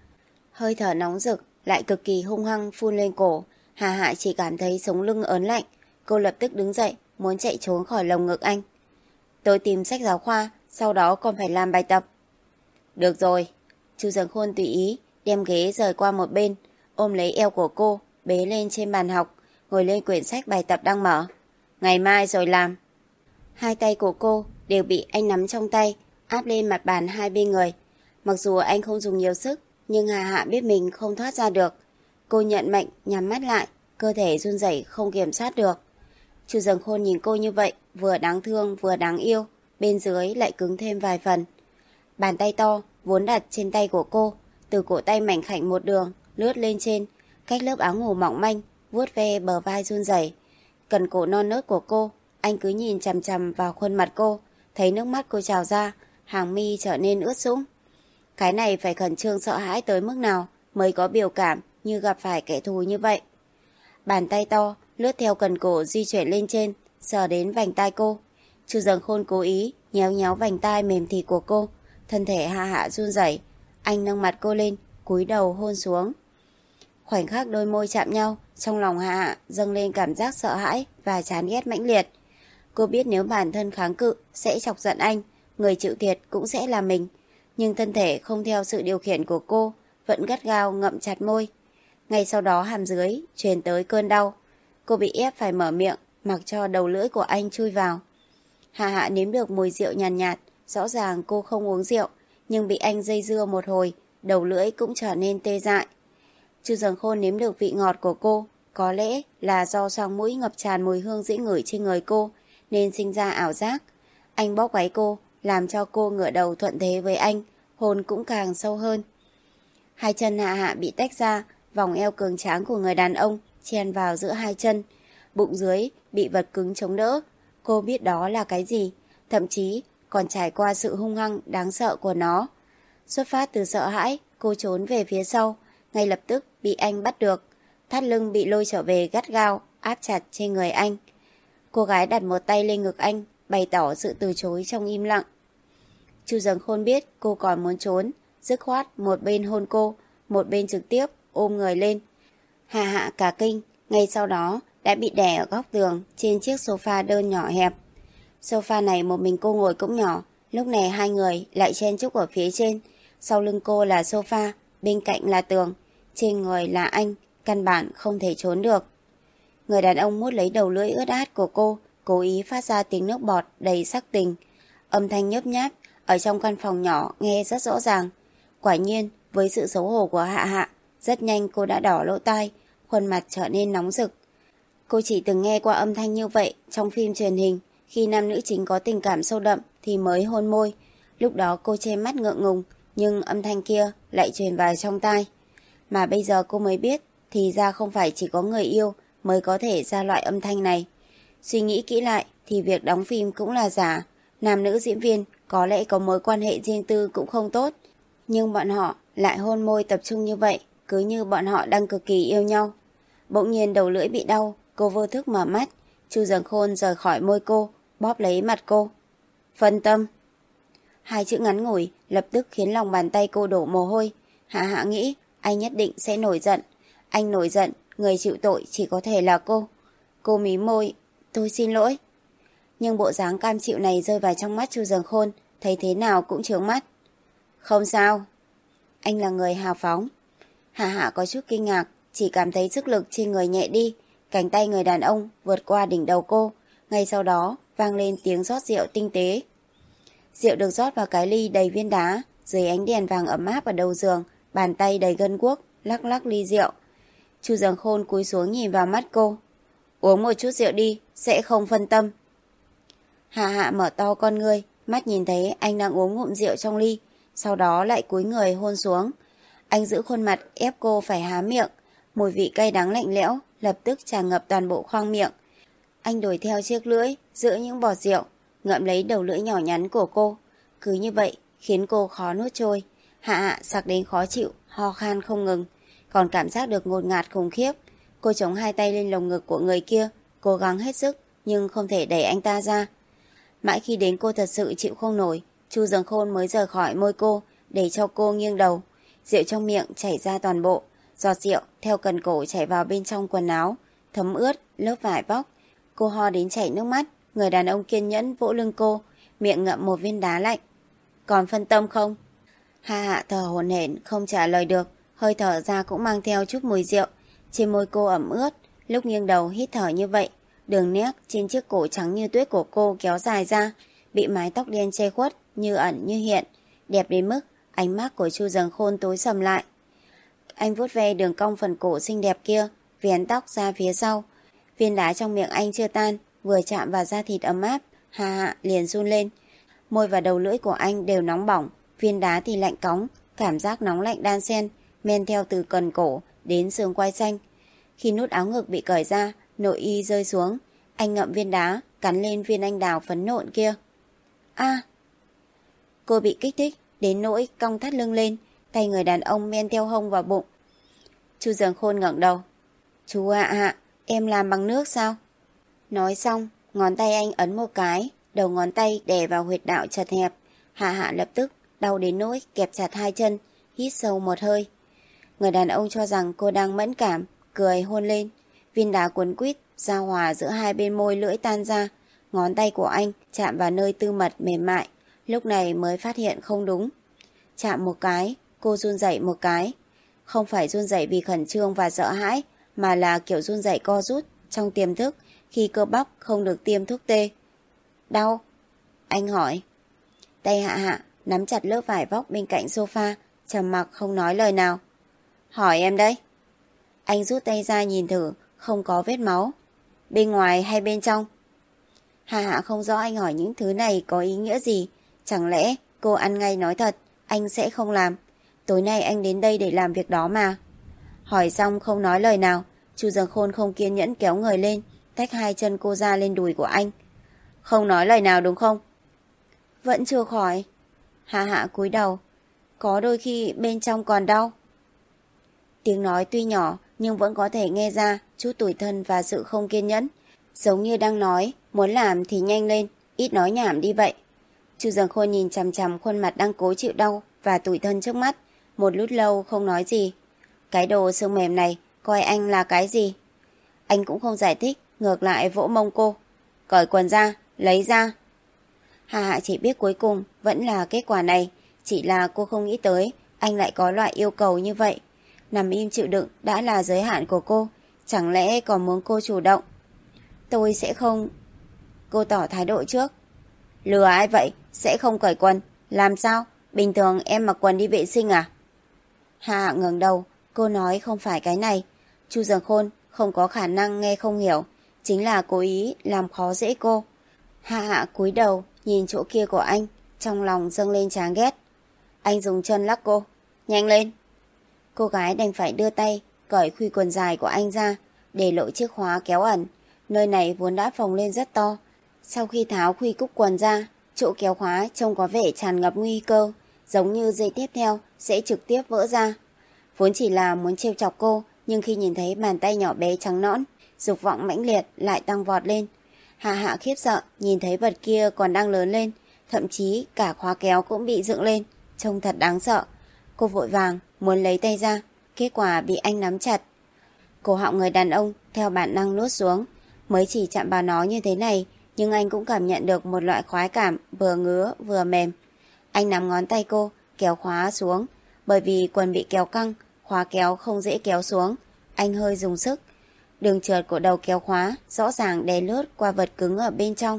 Hơi thở nóng rực, lại cực kỳ hung hăng phun lên cổ. Hà Hạ chỉ cảm thấy sống lưng ớn lạnh. Cô lập tức đứng dậy, muốn chạy trốn khỏi lồng ngực anh. Tôi tìm sách giáo khoa, sau đó còn phải làm bài tập. Được rồi. Chu Dần Khôn tùy ý, đem ghế rời qua một bên, ôm lấy eo của cô, bế lên trên bàn học, ngồi lên quyển sách bài tập đang mở. Ngày mai rồi làm. Hai tay của cô đều bị anh nắm trong tay, áp lên mặt bàn hai bên người. Mặc dù anh không dùng nhiều sức, nhưng Hà Hạ biết mình không thoát ra được. Cô nhận mệnh, nhắm mắt lại, cơ thể run rẩy không kiểm soát được. Chu Dần Khôn nhìn cô như vậy, vừa đáng thương vừa đáng yêu, bên dưới lại cứng thêm vài phần. Bàn tay to vốn đặt trên tay của cô, từ cổ tay mảnh khảnh một đường lướt lên trên, cách lớp áo ngủ mỏng manh, vuốt ve bờ vai run rẩy. Cần cổ non nớt của cô, anh cứ nhìn chằm chằm vào khuôn mặt cô, thấy nước mắt cô trào ra, hàng mi trở nên ướt sũng. Cái này phải khẩn trương sợ hãi tới mức nào mới có biểu cảm như gặp phải kẻ thù như vậy. Bàn tay to lướt theo cần cổ di chuyển lên trên, sờ đến vành tai cô. Chu Dần Khôn cố ý nhéo nhéo vành tai mềm thịt của cô, thân thể Hạ Hạ run rẩy. Anh nâng mặt cô lên, cúi đầu hôn xuống. Khoảnh khắc đôi môi chạm nhau, trong lòng Hạ Hạ dâng lên cảm giác sợ hãi và chán ghét mãnh liệt. Cô biết nếu bản thân kháng cự sẽ chọc giận anh, người chịu thiệt cũng sẽ là mình. Nhưng thân thể không theo sự điều khiển của cô, vẫn gắt gao ngậm chặt môi. Ngay sau đó hàm dưới truyền tới cơn đau. Cô bị ép phải mở miệng, mặc cho đầu lưỡi của anh chui vào. Hạ Hạ nếm được mùi rượu nhàn nhạt, nhạt, rõ ràng cô không uống rượu, nhưng bị anh dây dưa một hồi, đầu lưỡi cũng trở nên tê dại. Chu Dần Khôn nếm được vị ngọt của cô, có lẽ là do xoang mũi ngập tràn mùi hương dễ ngửi trên người cô, nên sinh ra ảo giác. Anh bóp váy cô, làm cho cô ngửa đầu thuận thế với anh, hôn cũng càng sâu hơn. Hai chân Hạ Hạ bị tách ra, vòng eo cường tráng của người đàn ông chen vào giữa hai chân, bụng dưới bị vật cứng chống đỡ. Cô biết đó là cái gì, thậm chí còn trải qua sự hung hăng đáng sợ của nó. Xuất phát từ sợ hãi, cô trốn về phía sau, ngay lập tức bị anh bắt được. Thắt lưng bị lôi trở về gắt gao, áp chặt trên người anh. Cô gái đặt một tay lên ngực anh, bày tỏ sự từ chối trong im lặng. Chu Dần Khôn biết cô còn muốn trốn, dứt khoát một bên hôn cô, một bên trực tiếp ôm người lên. Hạ Hạ cả kinh, ngay sau đó đã bị đè ở góc tường trên chiếc sofa đơn nhỏ hẹp. Sofa này một mình cô ngồi cũng nhỏ, lúc này hai người lại chen chúc ở phía trên. Sau lưng cô là sofa, bên cạnh là tường, trên người là anh, căn bản không thể trốn được. Người đàn ông mút lấy đầu lưỡi ướt át của cô, cố ý phát ra tiếng nước bọt đầy sắc tình. Âm thanh nhấp nháp ở trong căn phòng nhỏ nghe rất rõ ràng. Quả nhiên, với sự xấu hổ của Hạ Hạ, rất nhanh cô đã đỏ lỗ tai, khuôn mặt trở nên nóng rực. Cô chỉ từng nghe qua âm thanh như vậy trong phim truyền hình, khi nam nữ chính có tình cảm sâu đậm thì mới hôn môi. Lúc đó cô che mắt ngượng ngùng, nhưng âm thanh kia lại truyền vào trong tai. Mà bây giờ cô mới biết, thì ra không phải chỉ có người yêu mới có thể ra loại âm thanh này. Suy nghĩ kỹ lại thì việc đóng phim cũng là giả. Nam nữ diễn viên có lẽ có mối quan hệ riêng tư cũng không tốt, nhưng bọn họ lại hôn môi tập trung như vậy, cứ như bọn họ đang cực kỳ yêu nhau. Bỗng nhiên đầu lưỡi bị đau, cô vô thức mở mắt. Chu Dần Khôn rời khỏi môi cô, bóp lấy mặt cô. Phân tâm. Hai chữ ngắn ngủi lập tức khiến lòng bàn tay cô đổ mồ hôi. Hạ Hạ nghĩ anh nhất định sẽ nổi giận. Anh nổi giận, người chịu tội chỉ có thể là cô. Cô mí môi, tôi xin lỗi. Nhưng bộ dáng cam chịu này rơi vào trong mắt Chu Dần Khôn, thấy thế nào cũng chướng mắt. Không sao. Anh là người hào phóng. Hạ Hạ có chút kinh ngạc, chỉ cảm thấy sức lực trên người nhẹ đi. Cánh tay người đàn ông vượt qua đỉnh đầu cô. Ngay sau đó vang lên tiếng rót rượu tinh tế. Rượu được rót vào cái ly đầy viên đá. Dưới ánh đèn vàng ấm áp ở đầu giường, bàn tay đầy gân guốc lắc lắc ly rượu. Chu Dần Khôn cúi xuống nhìn vào mắt cô. Uống một chút rượu đi, sẽ không phân tâm. Hạ Hạ mở to con ngươi, mắt nhìn thấy anh đang uống ngụm rượu trong ly, sau đó lại cúi người hôn xuống. Anh giữ khuôn mặt ép cô phải há miệng, mùi vị cay đắng lạnh lẽo lập tức tràn ngập toàn bộ khoang miệng. Anh đuổi theo chiếc lưỡi giữa những bọt rượu, ngậm lấy đầu lưỡi nhỏ nhắn của cô. Cứ như vậy khiến cô khó nuốt trôi. Hạ Hạ sặc đến khó chịu, ho khan không ngừng, còn cảm giác được ngột ngạt khủng khiếp. Cô chống hai tay lên lồng ngực của người kia, cố gắng hết sức nhưng không thể đẩy anh ta ra. Mãi khi đến cô thật sự chịu không nổi, Chu Dần Khôn mới rời khỏi môi cô, để cho cô nghiêng đầu. Rượu trong miệng chảy ra toàn bộ, giọt rượu theo cần cổ chảy vào bên trong quần áo, thấm ướt lớp vải vóc. Cô ho đến chảy nước mắt. Người đàn ông kiên nhẫn vỗ lưng cô, miệng ngậm một viên đá lạnh. Còn phân tâm không? Hạ Hạ thở hổn hển không trả lời được, hơi thở ra cũng mang theo chút mùi rượu. Trên môi cô ẩm ướt, lúc nghiêng đầu hít thở như vậy, đường nét trên chiếc cổ trắng như tuyết của cô kéo dài ra, bị mái tóc đen che khuất, như ẩn như hiện, đẹp đến mức ánh mắt của Chu Dần Khôn tối sầm lại. Anh vuốt ve đường cong phần cổ xinh đẹp kia, vén tóc ra phía sau. Viên đá trong miệng anh chưa tan, vừa chạm vào da thịt ấm áp, Hạ Hạ liền run lên. Môi và đầu lưỡi của anh đều nóng bỏng, viên đá thì lạnh cóng, cảm giác nóng lạnh đan xen, men theo từ cần cổ đến xương quai xanh. Khi nút áo ngực bị cởi ra, nội y rơi xuống, anh ngậm viên đá, cắn lên viên anh đào phấn nộn kia. A! Cô bị kích thích, đến nỗi cong thắt lưng lên, tay người đàn ông men theo hông vào bụng. Chu Dần Khôn ngẩng đầu. Chú Hạ Hạ, em làm bằng nước sao? Nói xong, ngón tay anh ấn một cái, đầu ngón tay đè vào huyệt đạo chật hẹp. Hạ Hạ lập tức đau đến nỗi kẹp chặt hai chân, hít sâu một hơi. Người đàn ông cho rằng cô đang mẫn cảm, cười hôn lên. Viên đá cuốn quýt giao hòa giữa hai bên môi lưỡi tan ra. Ngón tay của anh chạm vào nơi tư mật mềm mại, lúc này mới phát hiện không đúng. Chạm một cái, cô run rẩy một cái. Không phải run rẩy vì khẩn trương và sợ hãi, mà là kiểu run rẩy co rút trong tiềm thức khi cơ bắp không được tiêm thuốc tê. Đau? Anh hỏi. Tay Hạ Hạ nắm chặt lớp vải vóc bên cạnh sofa, trầm mặc không nói lời nào. Hỏi em đấy. Anh rút tay ra nhìn thử, không có vết máu. Bên ngoài hay bên trong? Hạ Hạ không rõ anh hỏi những thứ này có ý nghĩa gì. Chẳng lẽ cô ăn ngay nói thật, anh sẽ không làm. Tối nay anh đến đây để làm việc đó mà. Hỏi xong không nói lời nào, Chu Dần Khôn không kiên nhẫn kéo người lên, tách hai chân cô ra lên đùi của anh. Không nói lời nào đúng không? Vẫn chưa khỏi. Hạ Hạ cúi đầu. Có đôi khi bên trong còn đau. Tiếng nói tuy nhỏ nhưng vẫn có thể nghe ra chút tủi thân và sự không kiên nhẫn, giống như đang nói muốn làm thì nhanh lên, ít nói nhảm đi vậy. Chu Dần Khôn nhìn chằm chằm khuôn mặt đang cố chịu đau và tủi thân trước mắt, một lúc lâu không nói gì, Cái đồ xương mềm này coi anh là cái gì? Anh cũng không giải thích, ngược lại vỗ mông cô. Cởi quần ra, lấy ra. Hạ Hạ chỉ biết cuối cùng vẫn là kết quả này, chỉ là cô không nghĩ tới anh lại có loại yêu cầu như vậy. Nằm im chịu đựng đã là giới hạn của cô, chẳng lẽ còn muốn cô chủ động? Tôi sẽ không... Cô tỏ thái độ trước. Lừa ai vậy? Sẽ không cởi quần. Làm sao? Bình thường em mặc quần đi vệ sinh à? Hạ Hạ ngẩng đầu, cô nói không phải cái này. Chu Dường Khôn không có khả năng nghe không hiểu, chính là cố ý làm khó dễ cô. Hạ Hạ cúi đầu nhìn chỗ kia của anh, trong lòng dâng lên chán ghét. Anh dùng chân lắc cô. Nhanh lên. Cô gái đành phải đưa tay cởi khuy quần dài của anh ra, để lộ chiếc khóa kéo ẩn. Nơi này vốn đã phồng lên rất to. Sau khi tháo khuy cúc quần ra, chỗ kéo khóa trông có vẻ tràn ngập nguy cơ, giống như dây tiếp theo sẽ trực tiếp vỡ ra. Vốn chỉ là muốn trêu chọc cô, nhưng khi nhìn thấy bàn tay nhỏ bé trắng nõn, dục vọng mãnh liệt lại tăng vọt lên. Hạ Hạ khiếp sợ nhìn thấy vật kia còn đang lớn lên, thậm chí cả khóa kéo cũng bị dựng lên, trông thật đáng sợ. Cô vội vàng muốn lấy tay ra, kết quả bị anh nắm chặt. Cổ họng người đàn ông theo bản năng nuốt xuống, mới chỉ chạm vào nó như thế này, nhưng anh cũng cảm nhận được một loại khoái cảm vừa ngứa vừa mềm. Anh nắm ngón tay cô kéo khóa xuống, bởi vì quần bị kéo căng, khóa kéo không dễ kéo xuống. Anh hơi dùng sức, đường trượt của đầu kéo khóa rõ ràng đè lướt qua vật cứng ở bên trong.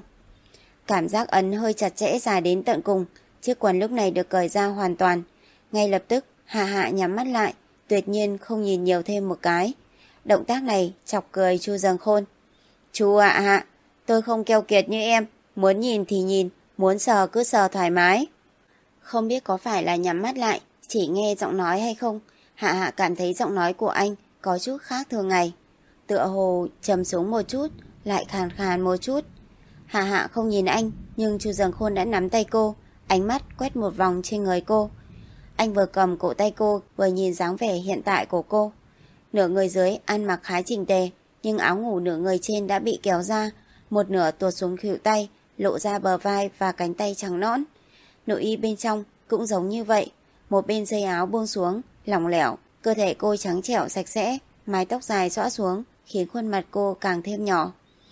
Cảm giác ấn hơi chặt chẽ dài đến tận cùng, chiếc quần lúc này được cởi ra hoàn toàn. Ngay lập tức Hạ Hạ nhắm mắt lại, tuyệt nhiên không nhìn nhiều thêm một cái. Động tác này chọc cười Chu Dường Khôn. Chu Hạ Hạ, tôi không keo kiệt như em, muốn nhìn thì nhìn, muốn sờ cứ sờ thoải mái. Không biết có phải là nhắm mắt lại, chỉ nghe giọng nói hay không, Hạ Hạ cảm thấy giọng nói của anh có chút khác thường ngày. Tựa hồ trầm xuống một chút, lại khàn khàn một chút. Hạ Hạ không nhìn anh, nhưng Chu Dường Khôn đã nắm tay cô, ánh mắt quét một vòng trên người cô. Anh vừa cầm cổ tay cô, vừa nhìn dáng vẻ hiện tại của cô. Nửa người dưới ăn mặc khá chỉnh tề, nhưng áo ngủ nửa người trên đã bị kéo ra, một nửa tuột xuống khuỷu tay, lộ ra bờ vai và cánh tay trắng nõn. Nội y bên trong cũng giống như vậy, một bên dây áo buông xuống, lỏng lẻo, cơ thể cô trắng trẻo sạch sẽ, mái tóc dài xõa xuống, khiến khuôn mặt cô càng thêm nhỏ.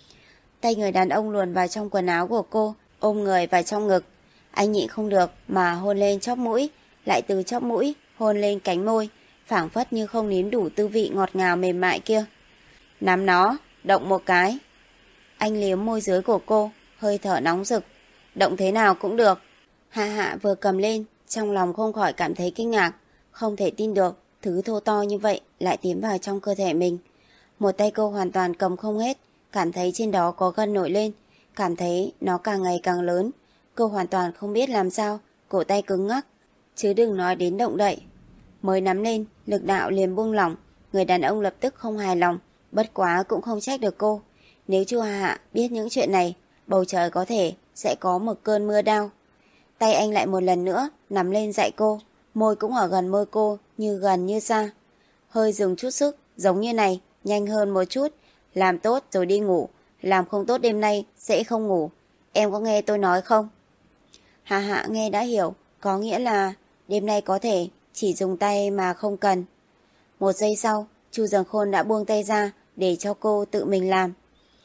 Tay người đàn ông luồn vào trong quần áo của cô, ôm người vào trong ngực. Anh nhịn không được mà hôn lên chóp mũi, lại từ chóp mũi hôn lên cánh môi, phảng phất như không nếm đủ tư vị ngọt ngào mềm mại kia. Nắm nó, động một cái. Anh liếm môi dưới của cô, hơi thở nóng rực. Động thế nào cũng được. Hạ Hạ vừa cầm lên, trong lòng không khỏi cảm thấy kinh ngạc, không thể tin được thứ thô to như vậy lại tiến vào trong cơ thể mình. Một tay cô hoàn toàn cầm không hết, cảm thấy trên đó có gân nổi lên, cảm thấy nó càng ngày càng lớn. Cô hoàn toàn không biết làm sao, cổ tay cứng ngắc, chứ đừng nói đến động đậy. Mới nắm lên, lực đạo liền buông lỏng, người đàn ông lập tức không hài lòng, bất quá cũng không trách được cô. Nếu Chu Hạ Hạ biết những chuyện này, bầu trời có thể sẽ có một cơn mưa đao. Tay anh lại một lần nữa nắm lên dạy cô, môi cũng ở gần môi cô, như gần như xa. Hơi dùng chút sức, giống như này, nhanh hơn một chút, làm tốt rồi đi ngủ, làm không tốt đêm nay sẽ không ngủ. Em có nghe tôi nói không? Hạ Hạ nghe đã hiểu, có nghĩa là đêm nay có thể chỉ dùng tay mà không cần. Một giây sau, Chu Dường Khôn đã buông tay ra để cho cô tự mình làm.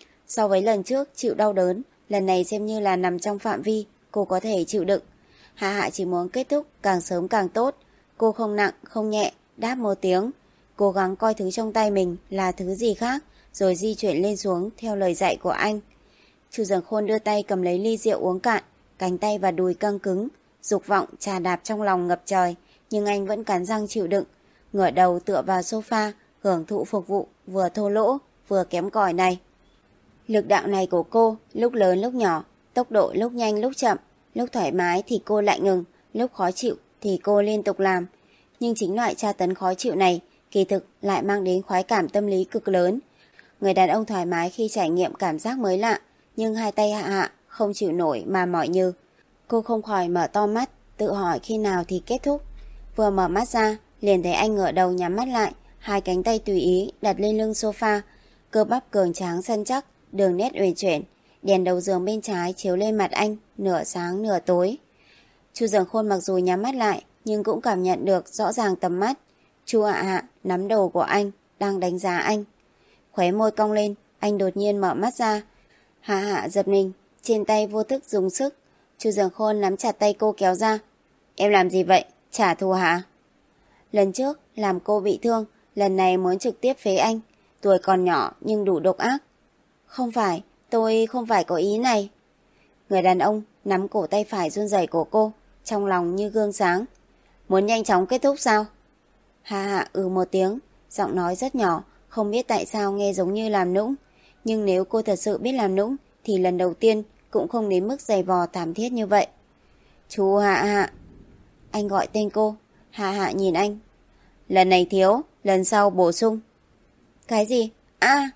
So với lần trước chịu đau đớn, lần này xem như là nằm trong phạm vi cô có thể chịu đựng. Hạ Hạ chỉ muốn kết thúc càng sớm càng tốt. Cô không nặng không nhẹ, đáp một tiếng, cố gắng coi thứ trong tay mình là thứ gì khác, rồi di chuyển lên xuống theo lời dạy của anh. Chu Dường Khôn đưa tay cầm lấy ly rượu uống cạn, cánh tay và đùi căng cứng, dục vọng trà đạp trong lòng ngập trời, nhưng anh vẫn cắn răng chịu đựng, ngửa đầu tựa vào sofa, hưởng thụ phục vụ vừa thô lỗ vừa kém cỏi này. Lực đạo này của cô lúc lớn lúc nhỏ, tốc độ lúc nhanh lúc chậm, lúc thoải mái thì cô lại ngừng, lúc khó chịu thì cô liên tục làm. Nhưng chính loại tra tấn khó chịu này kỳ thực lại mang đến khoái cảm tâm lý cực lớn. Người đàn ông thoải mái khi trải nghiệm cảm giác mới lạ, nhưng hai tay Hạ Hạ không chịu nổi mà mỏi như. Cô không khỏi mở to mắt, tự hỏi khi nào thì kết thúc. Vừa mở mắt ra, liền thấy anh ngửa đầu nhắm mắt lại, hai cánh tay tùy ý đặt lên lưng sofa, cơ bắp cường tráng săn chắc, đường nét uyển chuyển. Đèn đầu giường bên trái chiếu lên mặt anh, nửa sáng nửa tối. Chu Dường Khôn mặc dù nhắm mắt lại, nhưng cũng cảm nhận được rõ ràng tầm mắt. Chu Hạ Hạ nắm đầu của anh, đang đánh giá anh. Khóe môi cong lên, anh đột nhiên mở mắt ra. Hạ Hạ giật mình, trên tay vô thức dùng sức. Chu Dường Khôn nắm chặt tay cô kéo ra. Em làm gì vậy? Trả thù hả? Lần trước làm cô bị thương, lần này muốn trực tiếp phế anh. Tuổi còn nhỏ nhưng đủ độc ác. Không phải, tôi không phải có ý này. Người đàn ông nắm cổ tay phải run rẩy của cô, trong lòng như gương sáng. Muốn nhanh chóng kết thúc sao? Hạ Hạ ừ một tiếng, giọng nói rất nhỏ, không biết tại sao nghe giống như làm nũng. Nhưng nếu cô thật sự biết làm nũng, thì lần đầu tiên cũng không đến mức dày vò thảm thiết như vậy. Chú Hạ Hạ. Anh gọi tên cô. Hạ Hạ nhìn anh. Lần này thiếu, lần sau bổ sung. Cái gì? À!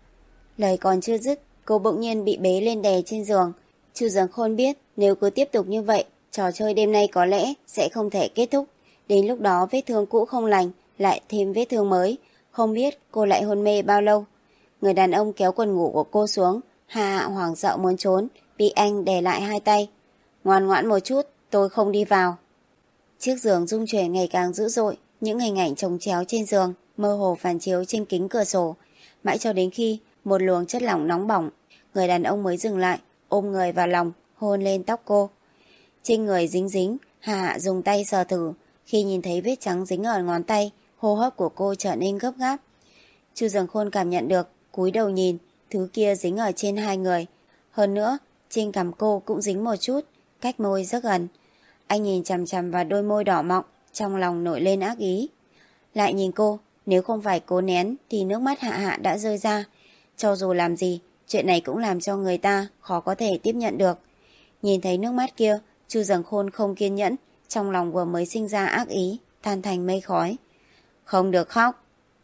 Lời còn chưa dứt, cô bỗng nhiên bị bế lên đè trên giường. Chu Dường Khôn biết nếu cứ tiếp tục như vậy, trò chơi đêm nay có lẽ sẽ không thể kết thúc. Đến lúc đó vết thương cũ không lành, lại thêm vết thương mới. Không biết cô lại hôn mê bao lâu. Người đàn ông kéo quần ngủ của cô xuống. Hạ Hạ hoảng sợ muốn trốn, bị anh đè lại hai tay. Ngoan ngoãn một chút, tôi không đi vào. Chiếc giường rung chuyển ngày càng dữ dội. Những hình ảnh chồng chéo trên giường mơ hồ phản chiếu trên kính cửa sổ. Mãi cho đến khi một luồng chất lỏng nóng bỏng, người đàn ông mới dừng lại, ôm người vào lòng, hôn lên tóc cô. Trên người dính dính, Hạ Hạ dùng tay sờ thử. Khi nhìn thấy vết trắng dính ở ngón tay, hô hấp của cô trở nên gấp gáp. Chu Dường Khôn cảm nhận được, cúi đầu nhìn, thứ kia dính ở trên hai người. Hơn nữa, trên cằm cô cũng dính một chút, cách môi rất gần. Anh nhìn chằm chằm vào đôi môi đỏ mọng, trong lòng nổi lên ác ý. Lại nhìn cô, nếu không phải cố nén thì nước mắt Hạ Hạ đã rơi ra. Cho dù làm gì, chuyện này cũng làm cho người ta khó có thể tiếp nhận được. Nhìn thấy nước mắt kia, Chu Dường Khôn không kiên nhẫn, trong lòng vừa mới sinh ra ác ý, tan thành mây khói. Không được khóc.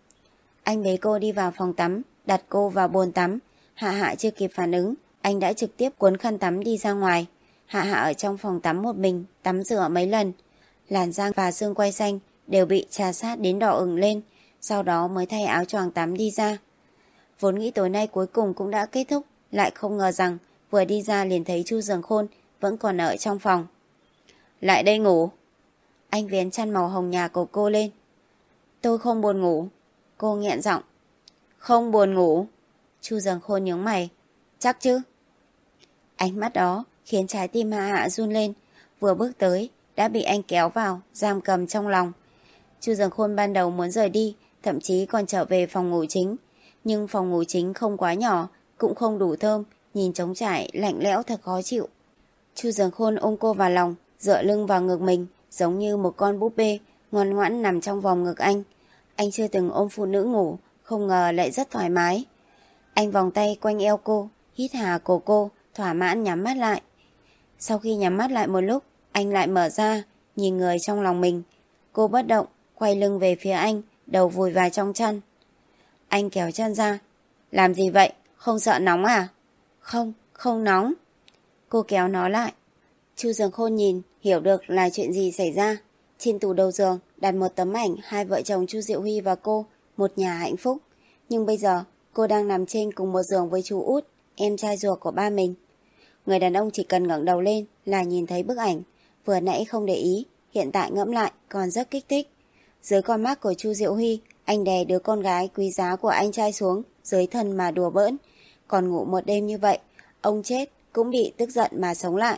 Anh bế cô đi vào phòng tắm, đặt cô vào bồn tắm. Hạ Hạ chưa kịp phản ứng, anh đã trực tiếp cuốn khăn tắm đi ra ngoài. Hạ Hạ ở trong phòng tắm một mình, tắm rửa mấy lần. Làn da và xương quai xanh đều bị trà sát đến đỏ ửng lên, sau đó mới thay áo choàng tắm đi ra. Vốn nghĩ tối nay cuối cùng cũng đã kết thúc, lại không ngờ rằng vừa đi ra liền thấy Chu Dường Khôn vẫn còn ở trong phòng. Lại đây ngủ. Anh vén chăn màu hồng nhà của cô lên. Tôi không buồn ngủ. Cô nghẹn giọng. Không buồn ngủ. Chu Dường Khôn nhướng mày. Chắc chứ? Ánh mắt đó khiến trái tim Hạ Hạ run lên. Vừa bước tới đã bị anh kéo vào, giam cầm trong lòng. Chu Dường Khôn ban đầu muốn rời đi, thậm chí còn trở về phòng ngủ chính. Nhưng phòng ngủ chính không quá nhỏ, cũng không đủ thơm, nhìn trống trải, lạnh lẽo thật khó chịu. Chu Dường Khôn ôm cô vào lòng, dựa lưng vào ngực mình, giống như một con búp bê, ngoan ngoãn nằm trong vòng ngực anh. Anh chưa từng ôm phụ nữ ngủ, không ngờ lại rất thoải mái. Anh vòng tay quanh eo cô, hít hà cổ cô, thỏa mãn nhắm mắt lại. Sau khi nhắm mắt lại một lúc, anh lại mở ra, nhìn người trong lòng mình. Cô bất động, quay lưng về phía anh, đầu vùi vào trong chăn. Anh kéo chăn ra. Làm gì vậy? Không sợ nóng à? Không, không nóng. Cô kéo nó lại. Chu Dường Khôn nhìn, hiểu được là chuyện gì xảy ra. Trên tủ đầu giường đặt một tấm ảnh hai vợ chồng Chu Diệu Huy và cô, một nhà hạnh phúc. Nhưng bây giờ cô đang nằm trên cùng một giường với chú Út, em trai ruột của ba mình. Người đàn ông chỉ cần ngẩng đầu lên là nhìn thấy bức ảnh. Vừa nãy không để ý, hiện tại ngẫm lại còn rất kích thích. Dưới con mắt của Chu Diệu Huy, anh đè đứa con gái quý giá của anh trai xuống dưới thân mà đùa bỡn. Còn ngủ một đêm như vậy, ông chết cũng bị tức giận mà sống lại.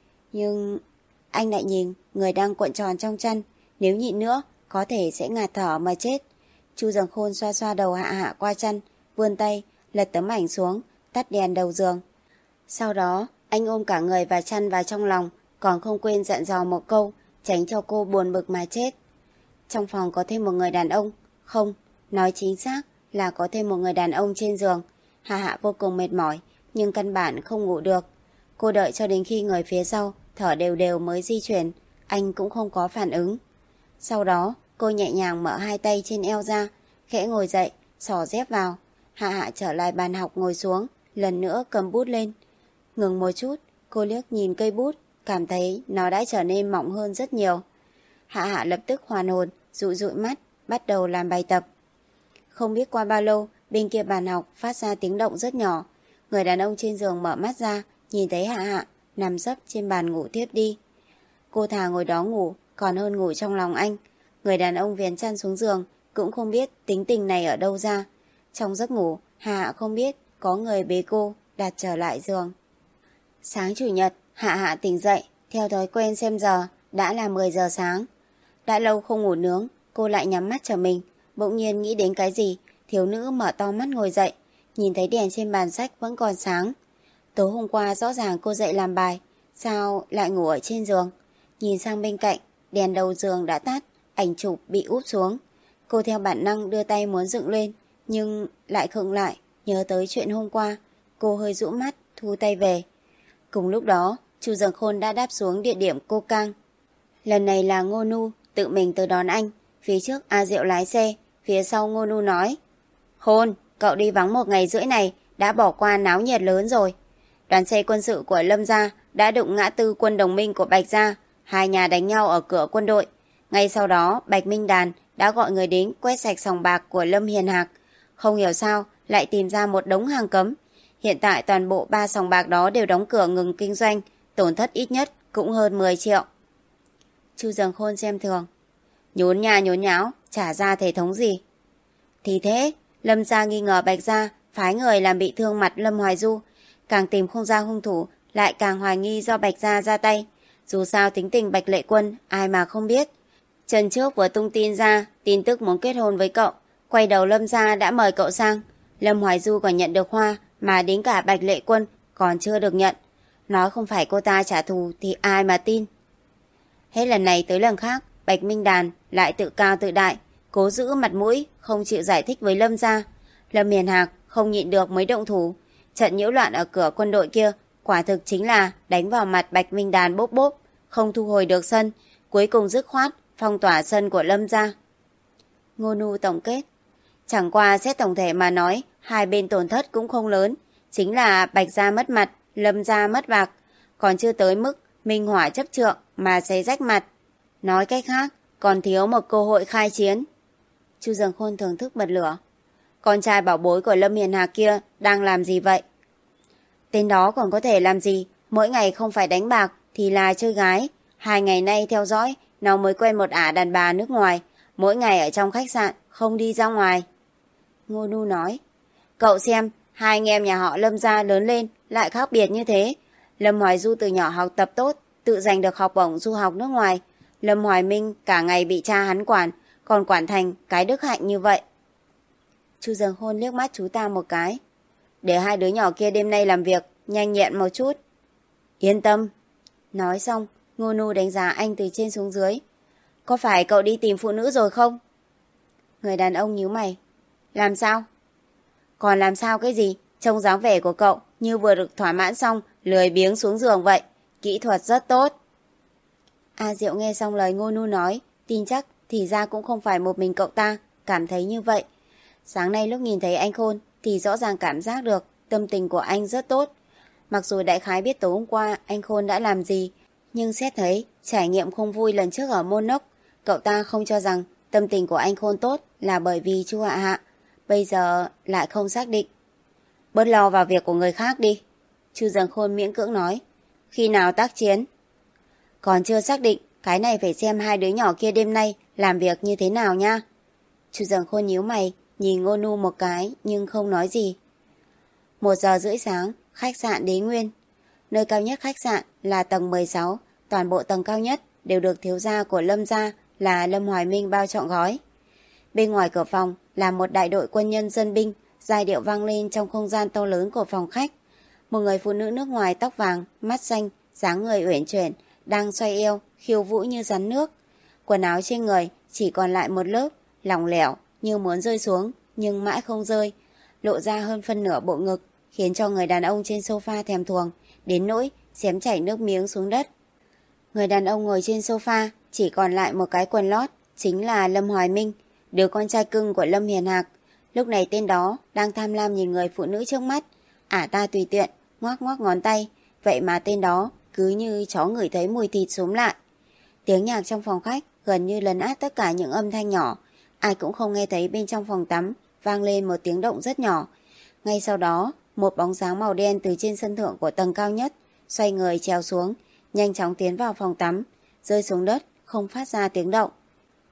Nhưng anh lại nhìn người đang cuộn tròn trong chăn, nếu nhịn nữa có thể sẽ ngạt thở mà chết. Chu Dường Khôn xoa xoa đầu Hạ Hạ qua chăn, vươn tay lật tấm ảnh xuống, tắt đèn đầu giường. Sau đó anh ôm cả người và chăn vào trong lòng, còn không quên dặn dò một câu, tránh cho cô buồn bực mà chết. Trong phòng có thêm một người đàn ông. Không, nói chính xác là có thêm một người đàn ông trên giường. Hạ Hạ vô cùng mệt mỏi, nhưng căn bản không ngủ được. Cô đợi cho đến khi người phía sau thở đều đều mới di chuyển, anh cũng không có phản ứng. Sau đó cô nhẹ nhàng mở hai tay trên eo ra, khẽ ngồi dậy, xỏ dép vào. Hạ Hạ trở lại bàn học ngồi xuống, lần nữa cầm bút lên. Ngừng một chút, cô liếc nhìn cây bút, cảm thấy nó đã trở nên mỏng hơn rất nhiều. Hạ Hạ lập tức hoàn hồn, dụi dụi mắt, bắt đầu làm bài tập. Không biết qua bao lâu, bên kia bàn học phát ra tiếng động rất nhỏ. Người đàn ông trên giường mở mắt ra, nhìn thấy Hạ Hạ nằm sấp trên bàn ngủ tiếp đi. Cô thà ngồi đó ngủ, còn hơn ngủ trong lòng anh. Người đàn ông vén chăn xuống giường, cũng không biết tính tình này ở đâu ra. Trong giấc ngủ, Hạ Hạ không biết có người bế cô đặt trở lại giường. Sáng chủ nhật, Hạ Hạ tỉnh dậy, theo thói quen xem giờ, đã là mười giờ sáng. Đã lâu không ngủ nướng, cô lại nhắm mắt chờ mình, bỗng nhiên nghĩ đến cái gì, thiếu nữ mở to mắt ngồi dậy, nhìn thấy đèn trên bàn sách vẫn còn sáng. Tối hôm qua rõ ràng cô dậy làm bài, sao lại ngủ ở trên giường? Nhìn sang bên cạnh, đèn đầu giường đã tắt, ảnh chụp bị úp xuống. Cô theo bản năng đưa tay muốn dựng lên, nhưng lại khựng lại, nhớ tới chuyện hôm qua. Cô hơi rũ mắt, thu tay về. Cùng lúc đó, Chu Dường Khôn đã đáp xuống địa điểm cô cang. Lần này là Ngô Nu tự mình tới đón anh. Phía trước A Diệu lái xe, phía sau Ngô Nu nói: Khôn, cậu đi vắng một ngày rưỡi này đã bỏ qua náo nhiệt lớn rồi. Đoàn xe quân sự của Lâm gia đã đụng ngã tư quân đồng minh của Bạch gia, hai nhà đánh nhau ở cửa quân đội. Ngay sau đó, Bạch Minh Đàn đã gọi người đến quét sạch sòng bạc của Lâm Hiền Hạc. Không hiểu sao lại tìm ra một đống hàng cấm. Hiện tại toàn bộ ba sòng bạc đó đều đóng cửa ngừng kinh doanh, tổn thất ít nhất cũng hơn mười triệu. Chu Dường Khôn xem thường: Nhốn nha nhốn nháo, trả ra thể thống gì? Thì thế, Lâm gia nghi ngờ Bạch gia phái người làm bị thương mặt Lâm Hoài Du, càng tìm không ra hung thủ, lại càng hoài nghi do Bạch gia ra tay. Dù sao tính tình Bạch Lệ Quân ai mà không biết. Trần trước vừa tung tin ra tin tức muốn kết hôn với cậu, quay đầu Lâm gia đã mời cậu sang. Lâm Hoài Du còn nhận được hoa, mà đến cả Bạch Lệ Quân còn chưa được nhận. Nói không phải cô ta trả thù thì ai mà tin. Hết lần này tới lần khác, Bạch Minh Đàn lại tự cao tự đại, cố giữ mặt mũi, không chịu giải thích với Lâm gia. Lâm Hiền Hạc không nhịn được mới động thủ. Trận nhiễu loạn ở cửa quân đội kia quả thực chính là đánh vào mặt Bạch Minh Đàn bốp bốp, không thu hồi được sân, cuối cùng dứt khoát phong tỏa sân của Lâm gia. Ngô Nu tổng kết: Chẳng qua xét tổng thể mà nói, hai bên tổn thất cũng không lớn, chính là Bạch gia mất mặt, Lâm gia mất bạc, còn chưa tới mức minh hỏa chấp trượng mà xé rách mặt. Nói cách khác, còn thiếu một cơ hội khai chiến. Chu Dường Khôn thưởng thức bật lửa: Con trai bảo bối của Lâm Hiền Hạc kia đang làm gì vậy? Tên đó còn có thể làm gì, mỗi ngày không phải đánh bạc thì là chơi gái. Hai ngày nay theo dõi, nó mới quen một ả đàn bà nước ngoài, mỗi ngày ở trong khách sạn, không đi ra ngoài. Ngô Nu nói: Cậu xem, hai anh em nhà họ Lâm gia lớn lên lại khác biệt như thế. Lâm Hoài Du từ nhỏ học tập tốt, tự giành được học bổng du học nước ngoài. Lâm Hoài Minh cả ngày bị cha hắn quản, còn quản thành cái đức hạnh như vậy. Chu Dường Khôn liếc mắt chú ta một cái: Để hai đứa nhỏ kia đêm nay làm việc nhanh nhẹn một chút. Yên tâm. Nói xong, Ngô Nu đánh giá anh từ trên xuống dưới: Có phải cậu đi tìm phụ nữ rồi không? Người đàn ông nhíu mày: Làm sao? Còn làm sao cái gì? Trông dáng vẻ của cậu như vừa được thỏa mãn xong, lười biếng xuống giường vậy. Kỹ thuật rất tốt. A Diệu nghe xong lời Ngô Nu nói, tin chắc thì ra cũng không phải một mình cậu ta cảm thấy như vậy. Sáng nay lúc nhìn thấy anh Khôn thì rõ ràng cảm giác được tâm tình của anh rất tốt. Mặc dù đại khái biết tối hôm qua anh Khôn đã làm gì, nhưng xét thấy trải nghiệm không vui lần trước ở Môn Nốc, cậu ta không cho rằng tâm tình của anh Khôn tốt là bởi vì Chu Hạ Hạ. Bây giờ lại không xác định. Bớt lo vào việc của người khác đi. Chu Dường Khôn miễn cưỡng nói: Khi nào tác chiến? Còn chưa xác định, cái này phải xem hai đứa nhỏ kia đêm nay làm việc như thế nào nha. Chu Dường Khôn nhíu mày, nhìn Ngô Nu một cái nhưng không nói gì. Một giờ rưỡi sáng, khách sạn Đế Nguyên. Nơi cao nhất khách sạn là tầng mười sáu, toàn bộ tầng cao nhất đều được thiếu gia của Lâm gia là Lâm Hoài Minh bao trọn gói. Bên ngoài cửa phòng là một đại đội quân nhân dân binh, giai điệu vang lên trong không gian to lớn của phòng khách. Một người phụ nữ nước ngoài tóc vàng, mắt xanh, dáng người uyển chuyển, đang xoay eo, khiêu vũ như rắn nước. Quần áo trên người chỉ còn lại một lớp, lỏng lẻo như muốn rơi xuống, nhưng mãi không rơi, lộ ra hơn phân nửa bộ ngực, khiến cho người đàn ông trên sofa thèm thuồng, đến nỗi xém chảy nước miếng xuống đất. Người đàn ông ngồi trên sofa chỉ còn lại một cái quần lót, chính là Lâm Hoài Minh, đứa con trai cưng của Lâm Hiền Hạc. Lúc này tên đó đang tham lam nhìn người phụ nữ trước mắt, ả ta tùy tiện ngoác ngoác ngón tay, vậy mà tên đó cứ như chó ngửi thấy mùi thịt xúm lại. Tiếng nhạc trong phòng khách gần như lấn át tất cả những âm thanh nhỏ, ai cũng không nghe thấy bên trong phòng tắm vang lên một tiếng động rất nhỏ. Ngay sau đó, một bóng dáng màu đen từ trên sân thượng của tầng cao nhất xoay người trèo xuống, nhanh chóng tiến vào phòng tắm, rơi xuống đất không phát ra tiếng động.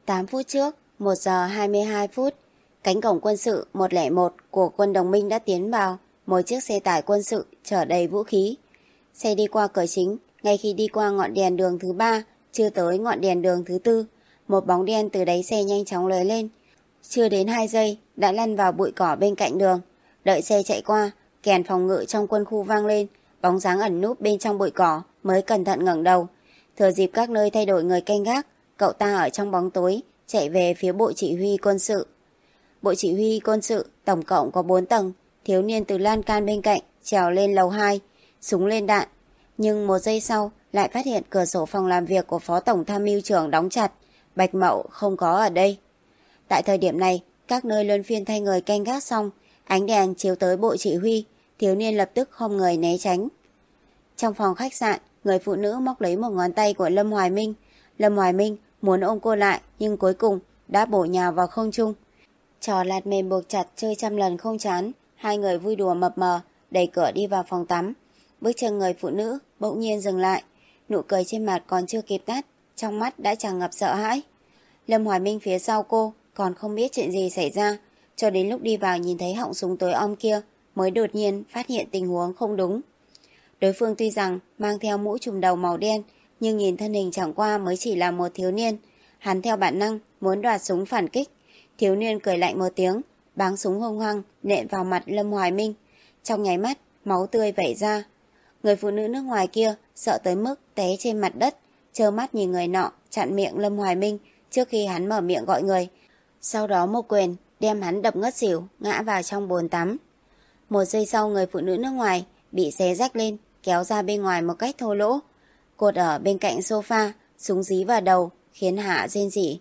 tám phút trước, một giờ hai mươi hai phút, cánh cổng quân sự một không một của quân đồng minh đã tiến vào, một chiếc xe tải quân sự chở đầy vũ khí. Xe đi qua cửa chính, ngay khi đi qua ngọn đèn đường thứ ba, chưa tới ngọn đèn đường thứ tư, một bóng đen từ đáy xe nhanh chóng lóe lên. Chưa đến hai giây, đã lăn vào bụi cỏ bên cạnh đường. Đợi xe chạy qua, kèn phòng ngự trong quân khu vang lên, bóng dáng ẩn núp bên trong bụi cỏ mới cẩn thận ngẩng đầu. Thừa dịp các nơi thay đổi người canh gác, cậu ta ở trong bóng tối chạy về phía bộ chỉ huy quân sự. Bộ chỉ huy quân sự tổng cộng có bốn tầng, thiếu niên từ lan can bên cạnh trèo lên lầu hai, súng lên đạn. Nhưng một giây sau lại phát hiện cửa sổ phòng làm việc của phó tổng tham mưu trưởng đóng chặt, Bạch Mậu không có ở đây. Tại thời điểm này, các nơi luân phiên thay người canh gác xong, ánh đèn chiếu tới bộ chỉ huy, thiếu niên lập tức không người né tránh. Trong phòng khách sạn, người phụ nữ móc lấy một ngón tay của Lâm Hoài Minh. Lâm Hoài Minh muốn ôm cô lại nhưng cuối cùng đã bổ nhào vào không trung. Trò lạt mềm buộc chặt chơi trăm lần không chán, hai người vui đùa mập mờ, đẩy cửa đi vào phòng tắm. Bước chân người phụ nữ bỗng nhiên dừng lại, nụ cười trên mặt còn chưa kịp tắt, trong mắt đã tràn ngập sợ hãi. Lâm Hoài Minh phía sau cô còn không biết chuyện gì xảy ra, cho đến lúc đi vào nhìn thấy họng súng tối om kia mới đột nhiên phát hiện tình huống không đúng. Đối phương tuy rằng mang theo mũ trùm đầu màu đen, nhưng nhìn thân hình chẳng qua mới chỉ là một thiếu niên. Hắn theo bản năng muốn đoạt súng phản kích. Thiếu niên cười lạnh một tiếng, báng súng hung hăng nện vào mặt Lâm Hoài Minh. Trong nháy mắt, máu tươi vẩy ra. Người phụ nữ nước ngoài kia sợ tới mức té trên mặt đất, trơ mắt nhìn người nọ chặn miệng Lâm Hoài Minh trước khi hắn mở miệng gọi người. Sau đó một quyền đem hắn đập ngất xỉu, ngã vào trong bồn tắm. Một giây sau, người phụ nữ nước ngoài bị xé rách lên, kéo ra bên ngoài một cách thô lỗ. Cột ở bên cạnh sofa, súng dí vào đầu, khiến Hạ rên rỉ.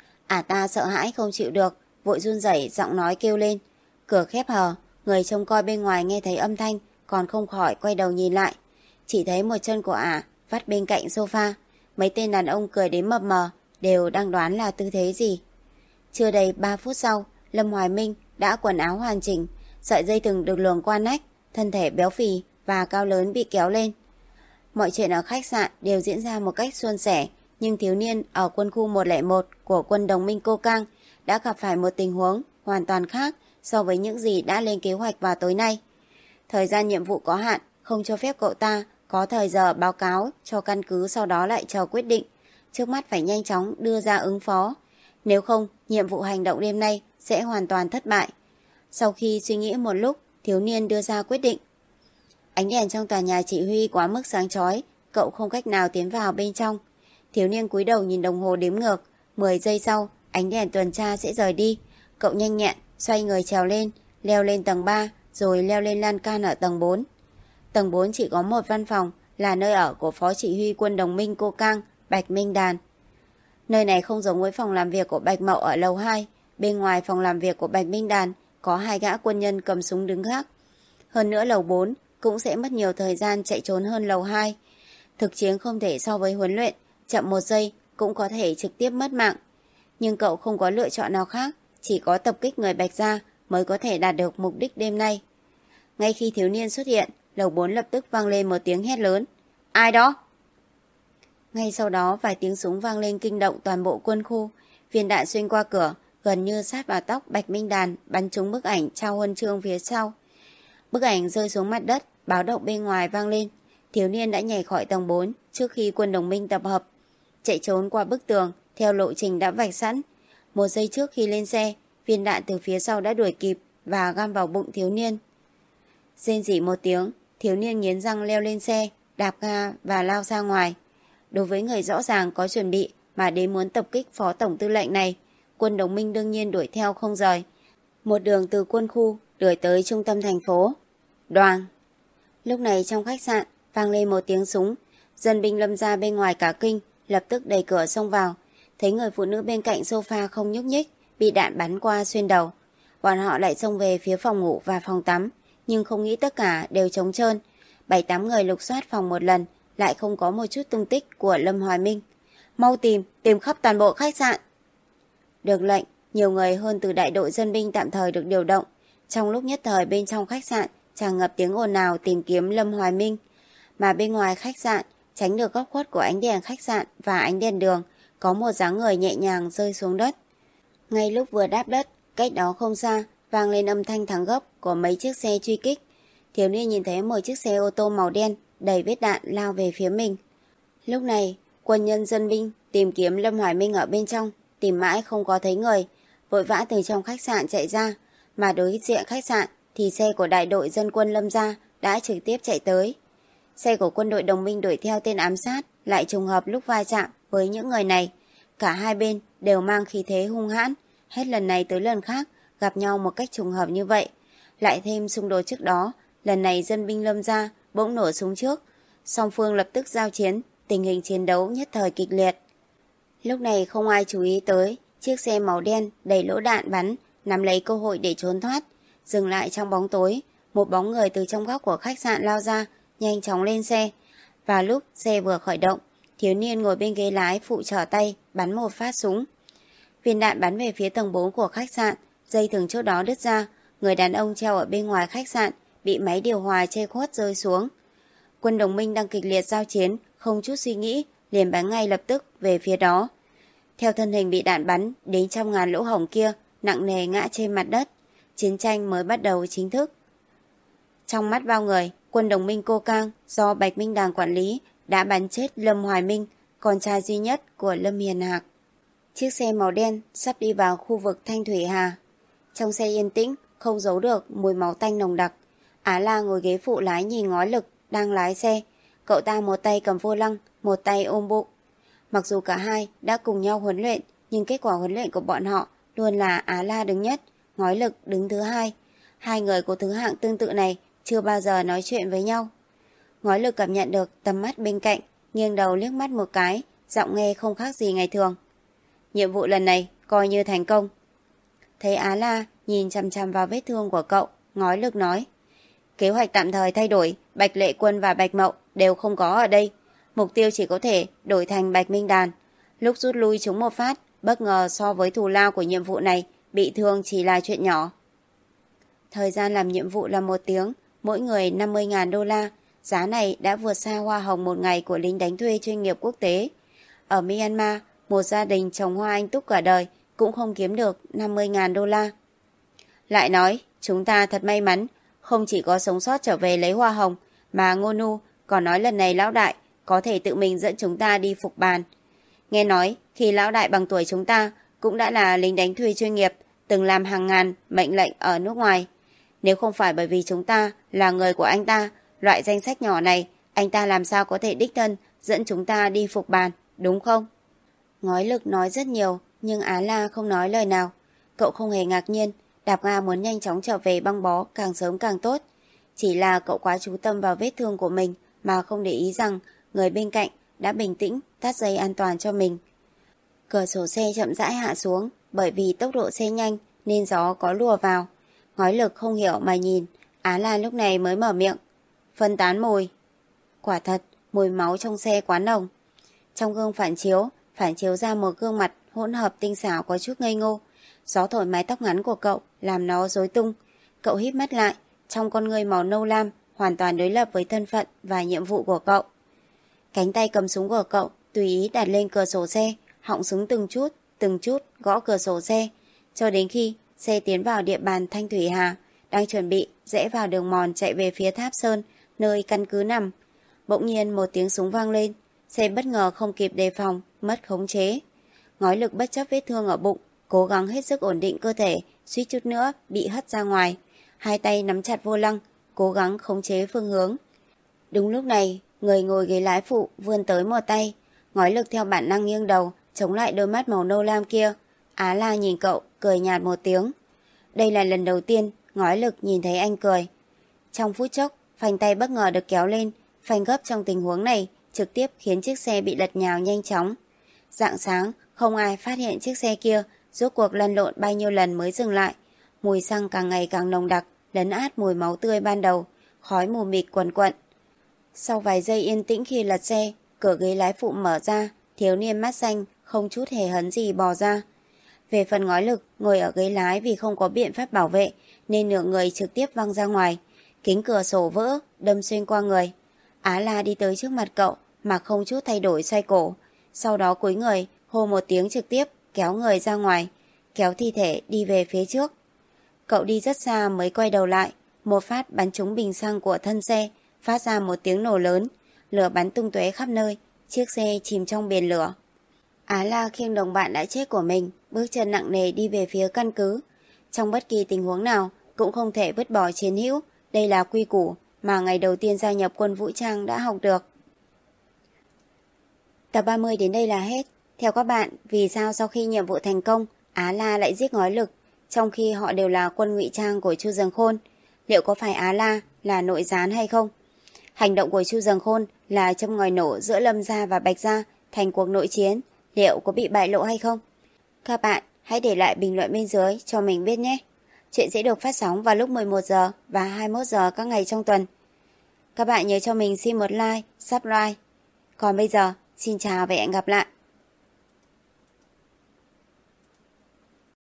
Ả ta sợ hãi không chịu được, vội run rẩy giọng nói kêu lên. Cửa khép hờ, người trông coi bên ngoài nghe thấy âm thanh, còn không khỏi quay đầu nhìn lại. Chỉ thấy một chân của Ả vắt bên cạnh sofa. Mấy tên đàn ông cười đến mập mờ, đều đang đoán là tư thế gì. Chưa đầy ba phút sau, Lâm Hoài Minh đã quần áo hoàn chỉnh, sợi dây thừng được luồn qua nách, thân thể béo phì và cao lớn bị kéo lên. Mọi chuyện ở khách sạn đều diễn ra một cách suôn sẻ, nhưng thiếu niên ở quân khu một không một của quân đồng minh Cô Cang đã gặp phải một tình huống hoàn toàn khác so với những gì đã lên kế hoạch vào tối nay. Thời gian nhiệm vụ có hạn, không cho phép cậu ta có thời giờ báo cáo cho căn cứ, sau đó lại chờ quyết định. Trước mắt phải nhanh chóng đưa ra ứng phó. Nếu không, nhiệm vụ hành động đêm nay sẽ hoàn toàn thất bại. Sau khi suy nghĩ một lúc, thiếu niên đưa ra quyết định. Ánh đèn trong tòa nhà chỉ huy quá mức sáng chói, cậu không cách nào tiến vào bên trong. Thiếu niên cúi đầu nhìn đồng hồ đếm ngược, mười giây sau, ánh đèn tuần tra sẽ rời đi. Cậu nhanh nhẹn, xoay người trèo lên, leo lên tầng ba, rồi leo lên lan can ở tầng bốn. Tầng bốn chỉ có một văn phòng, là nơi ở của phó chỉ huy quân đồng minh Cô Cang, Bạch Minh Đàn. Nơi này không giống với phòng làm việc của Bạch Mậu ở lầu hai. Bên ngoài phòng làm việc của Bạch Minh Đàn có hai gã quân nhân cầm súng đứng gác. Hơn nữa lầu bốn cũng sẽ mất nhiều thời gian chạy trốn hơn lầu hai. Thực chiến không thể so với huấn luyện, chậm một giây cũng có thể trực tiếp mất mạng. Nhưng cậu không có lựa chọn nào khác, chỉ có tập kích người Bạch gia mới có thể đạt được mục đích đêm nay. Ngay khi thiếu niên xuất hiện, lầu bốn lập tức vang lên một tiếng hét lớn. Ai đó? Ngay sau đó vài tiếng súng vang lên kinh động toàn bộ quân khu. Viên đạn xuyên qua cửa, gần như sát vào tóc Bạch Minh Đàn, bắn trúng bức ảnh trao huân chương phía sau. Bức ảnh rơi xuống mặt đất, báo động bên ngoài vang lên. Thiếu niên đã nhảy khỏi tầng bốn trước khi quân đồng minh tập hợp, chạy trốn qua bức tường theo lộ trình đã vạch sẵn. Một giây trước khi lên xe, viên đạn từ phía sau đã đuổi kịp và găm vào bụng thiếu niên. Rên rỉ một tiếng, thiếu niên nghiến răng leo lên xe, đạp ga và lao ra ngoài. Đối với người rõ ràng có chuẩn bị mà đến muốn tập kích phó tổng tư lệnh này, quân đồng minh đương nhiên đuổi theo không rời. Một đường từ quân khu đuổi tới trung tâm thành phố. Đoàng! Lúc này trong khách sạn vang lên một tiếng súng. Dân binh Lâm gia bên ngoài cả kinh, lập tức đẩy cửa xông vào. Thấy người phụ nữ bên cạnh sofa không nhúc nhích, bị đạn bắn qua xuyên đầu. Bọn họ lại xông về phía phòng ngủ và phòng tắm, nhưng không nghĩ tất cả đều trống trơn. Bảy tám người lục soát phòng một lần, lại không có một chút tung tích của Lâm Hoài Minh. Mau tìm, tìm khắp toàn bộ khách sạn. Được lệnh, nhiều người hơn từ đại đội dân binh tạm thời được điều động. Trong lúc nhất thời bên trong khách sạn tràn ngập tiếng ồn ào tìm kiếm Lâm Hoài Minh. Mà bên ngoài khách sạn, tránh được góc khuất của ánh đèn khách sạn và ánh đèn đường, có một dáng người nhẹ nhàng rơi xuống đất. Ngay lúc vừa đáp đất, cách đó không xa, vang lên âm thanh thắng gấp của mấy chiếc xe truy kích. Thiếu niên nhìn thấy một chiếc xe ô tô màu đen đầy vết đạn lao về phía mình. Lúc này, quân nhân dân binh tìm kiếm Lâm Hoài Minh ở bên trong, tìm mãi không có thấy người, vội vã từ trong khách sạn chạy ra, mà đối diện khách sạn thì xe của đại đội dân quân Lâm gia đã trực tiếp chạy tới. Xe của quân đội đồng minh đuổi theo tên ám sát, lại trùng hợp lúc va chạm với những người này. Cả hai bên đều mang khí thế hung hãn, hết lần này tới lần khác gặp nhau một cách trùng hợp như vậy. Lại thêm xung đột trước đó, lần này dân binh Lâm gia bỗng nổ súng trước, song phương lập tức giao chiến, tình hình chiến đấu nhất thời kịch liệt. Lúc này không ai chú ý tới chiếc xe màu đen đầy lỗ đạn bắn, nắm lấy cơ hội để trốn thoát. Dừng lại trong bóng tối, một bóng người từ trong góc của khách sạn lao ra, nhanh chóng lên xe. Và lúc xe vừa khởi động, thiếu niên ngồi bên ghế lái phụ trở tay bắn một phát súng. Viên đạn bắn về phía tầng bốn của khách sạn, dây thừng trước đó đứt ra, người đàn ông treo ở bên ngoài khách sạn bị máy điều hòa che khuất rơi xuống. Quân đồng minh đang kịch liệt giao chiến, không chút suy nghĩ, liền bắn ngay lập tức về phía đó. Theo thân hình bị đạn bắn đến trăm ngàn lỗ hổng kia, nặng nề ngã trên mặt đất, chiến tranh mới bắt đầu chính thức. Trong mắt bao người, quân đồng minh Cô Cang do Bạch Minh Đàng quản lý đã bắn chết Lâm Hoài Minh, con trai duy nhất của Lâm Hiền Hạc. Chiếc xe màu đen sắp đi vào khu vực Thanh Thủy Hà. Trong xe yên tĩnh, không giấu được mùi máu tanh nồng đặc. Á La ngồi ghế phụ lái nhìn Ngói Lực đang lái xe. Cậu ta một tay cầm vô lăng, một tay ôm bụng. Mặc dù cả hai đã cùng nhau huấn luyện, nhưng kết quả huấn luyện của bọn họ luôn là Á La đứng nhất, Ngói Lực đứng thứ hai. Hai người của thứ hạng tương tự này chưa bao giờ nói chuyện với nhau. Ngói Lực cảm nhận được tầm mắt bên cạnh, nghiêng đầu liếc mắt một cái, giọng nghe không khác gì ngày thường. Nhiệm vụ lần này coi như thành công. Thấy Á La nhìn chằm chằm vào vết thương của cậu, Ngói Lực nói: Kế hoạch tạm thời thay đổi, Bạch Lệ Quân và Bạch Mậu đều không có ở đây. Mục tiêu chỉ có thể đổi thành Bạch Minh Đàn. Lúc rút lui chúng một phát, bất ngờ so với thù lao của nhiệm vụ này, bị thương chỉ là chuyện nhỏ. Thời gian làm nhiệm vụ là một tiếng, mỗi người năm mươi nghìn đô la. Giá này đã vượt xa hoa hồng một ngày của lính đánh thuê chuyên nghiệp quốc tế. Ở Myanmar, một gia đình trồng hoa anh túc cả đời cũng không kiếm được năm mươi nghìn đô la. Lại nói, chúng ta thật may mắn, không chỉ có sống sót trở về lấy hoa hồng, mà Ngô Nu còn nói lần này lão đại có thể tự mình dẫn chúng ta đi phục bàn. Nghe nói, khi lão đại bằng tuổi chúng ta cũng đã là lính đánh thuê chuyên nghiệp, từng làm hàng ngàn mệnh lệnh ở nước ngoài. Nếu không phải bởi vì chúng ta là người của anh ta, loại danh sách nhỏ này, anh ta làm sao có thể đích thân dẫn chúng ta đi phục bàn, đúng không? Ngói Lực nói rất nhiều, nhưng Á La không nói lời nào. Cậu không hề ngạc nhiên, Đạp Nga muốn nhanh chóng trở về băng bó càng sớm càng tốt. Chỉ là cậu quá chú tâm vào vết thương của mình mà không để ý rằng người bên cạnh đã bình tĩnh thắt dây an toàn cho mình. Cửa sổ xe chậm rãi hạ xuống, bởi vì tốc độ xe nhanh nên gió có lùa vào. Ngói Lực không hiểu mà nhìn, Á La lúc này mới mở miệng. Phân tán mùi. Quả thật, mùi máu trong xe quá nồng. Trong gương phản chiếu, phản chiếu ra một gương mặt hỗn hợp tinh xảo có chút ngây ngô. Gió thổi mái tóc ngắn của cậu làm nó rối tung. Cậu híp mắt lại, trong con ngươi màu nâu lam hoàn toàn đối lập với thân phận và nhiệm vụ của cậu. Cánh tay cầm súng của cậu tùy ý đặt lên cửa sổ xe, họng súng từng chút, từng chút gõ cửa sổ xe, cho đến khi xe tiến vào địa bàn Thanh Thủy Hà, đang chuẩn bị rẽ vào đường mòn chạy về phía Tháp Sơn, nơi căn cứ nằm. Bỗng nhiên một tiếng súng vang lên, xe bất ngờ không kịp đề phòng, mất khống chế. Ngói Lực bất chấp vết thương ở bụng, cố gắng hết sức ổn định cơ thể, suýt chút nữa bị hất ra ngoài. Hai tay nắm chặt vô lăng, cố gắng khống chế phương hướng. Đúng lúc này, người ngồi ghế lái phụ vươn tới một tay. Ngói Lực theo bản năng nghiêng đầu, chống lại đôi mắt màu nâu lam kia. Á La nhìn cậu, cười nhạt một tiếng. Đây là lần đầu tiên Ngói Lực nhìn thấy anh cười. Trong phút chốc, phanh tay bất ngờ được kéo lên. Phanh gấp trong tình huống này trực tiếp khiến chiếc xe bị lật nhào nhanh chóng. Rạng sáng, không ai phát hiện chiếc xe kia rốt cuộc lăn lộn bao nhiêu lần mới dừng lại. Mùi xăng càng ngày càng nồng đặc, lấn át mùi máu tươi ban đầu, khói mù mịt quần quận. Sau vài giây yên tĩnh khi lật xe, cửa ghế lái phụ mở ra, thiếu niên mắt xanh không chút hề hấn gì bò ra. Về phần Ngói Lực, ngồi ở ghế lái vì không có biện pháp bảo vệ nên nửa người trực tiếp văng ra ngoài. Kính cửa sổ vỡ, đâm xuyên qua người. Á La đi tới trước mặt cậu mà không chút thay đổi xoay cổ, sau đó cúi người hô một tiếng trực tiếp, kéo người ra ngoài, kéo thi thể đi về phía trước. Cậu đi rất xa mới quay đầu lại, một phát bắn trúng bình xăng của thân xe, phát ra một tiếng nổ lớn, lửa bắn tung tóe khắp nơi, chiếc xe chìm trong biển lửa. Á La khiêng đồng bạn đã chết của mình, bước chân nặng nề đi về phía căn cứ. Trong bất kỳ tình huống nào, cũng không thể vứt bỏ chiến hữu, đây là quy củ mà ngày đầu tiên gia nhập quân vũ trang đã học được. Tập ba mươi đến đây là hết. Theo các bạn, vì sao sau khi nhiệm vụ thành công, Á La lại giết Ngói Lực, trong khi họ đều là quân ngụy trang của Chu Dần Khôn? Liệu có phải Á La là nội gián hay không? Hành động của Chu Dần Khôn là châm ngòi nổ giữa Lâm Gia và Bạch Gia thành cuộc nội chiến, liệu có bị bại lộ hay không? Các bạn hãy để lại bình luận bên dưới cho mình biết nhé. Chuyện sẽ được phát sóng vào lúc mười một giờ và hai mươi mốt giờ các ngày trong tuần. Các bạn nhớ cho mình xin một like, subscribe. Còn bây giờ, xin chào và hẹn gặp lại.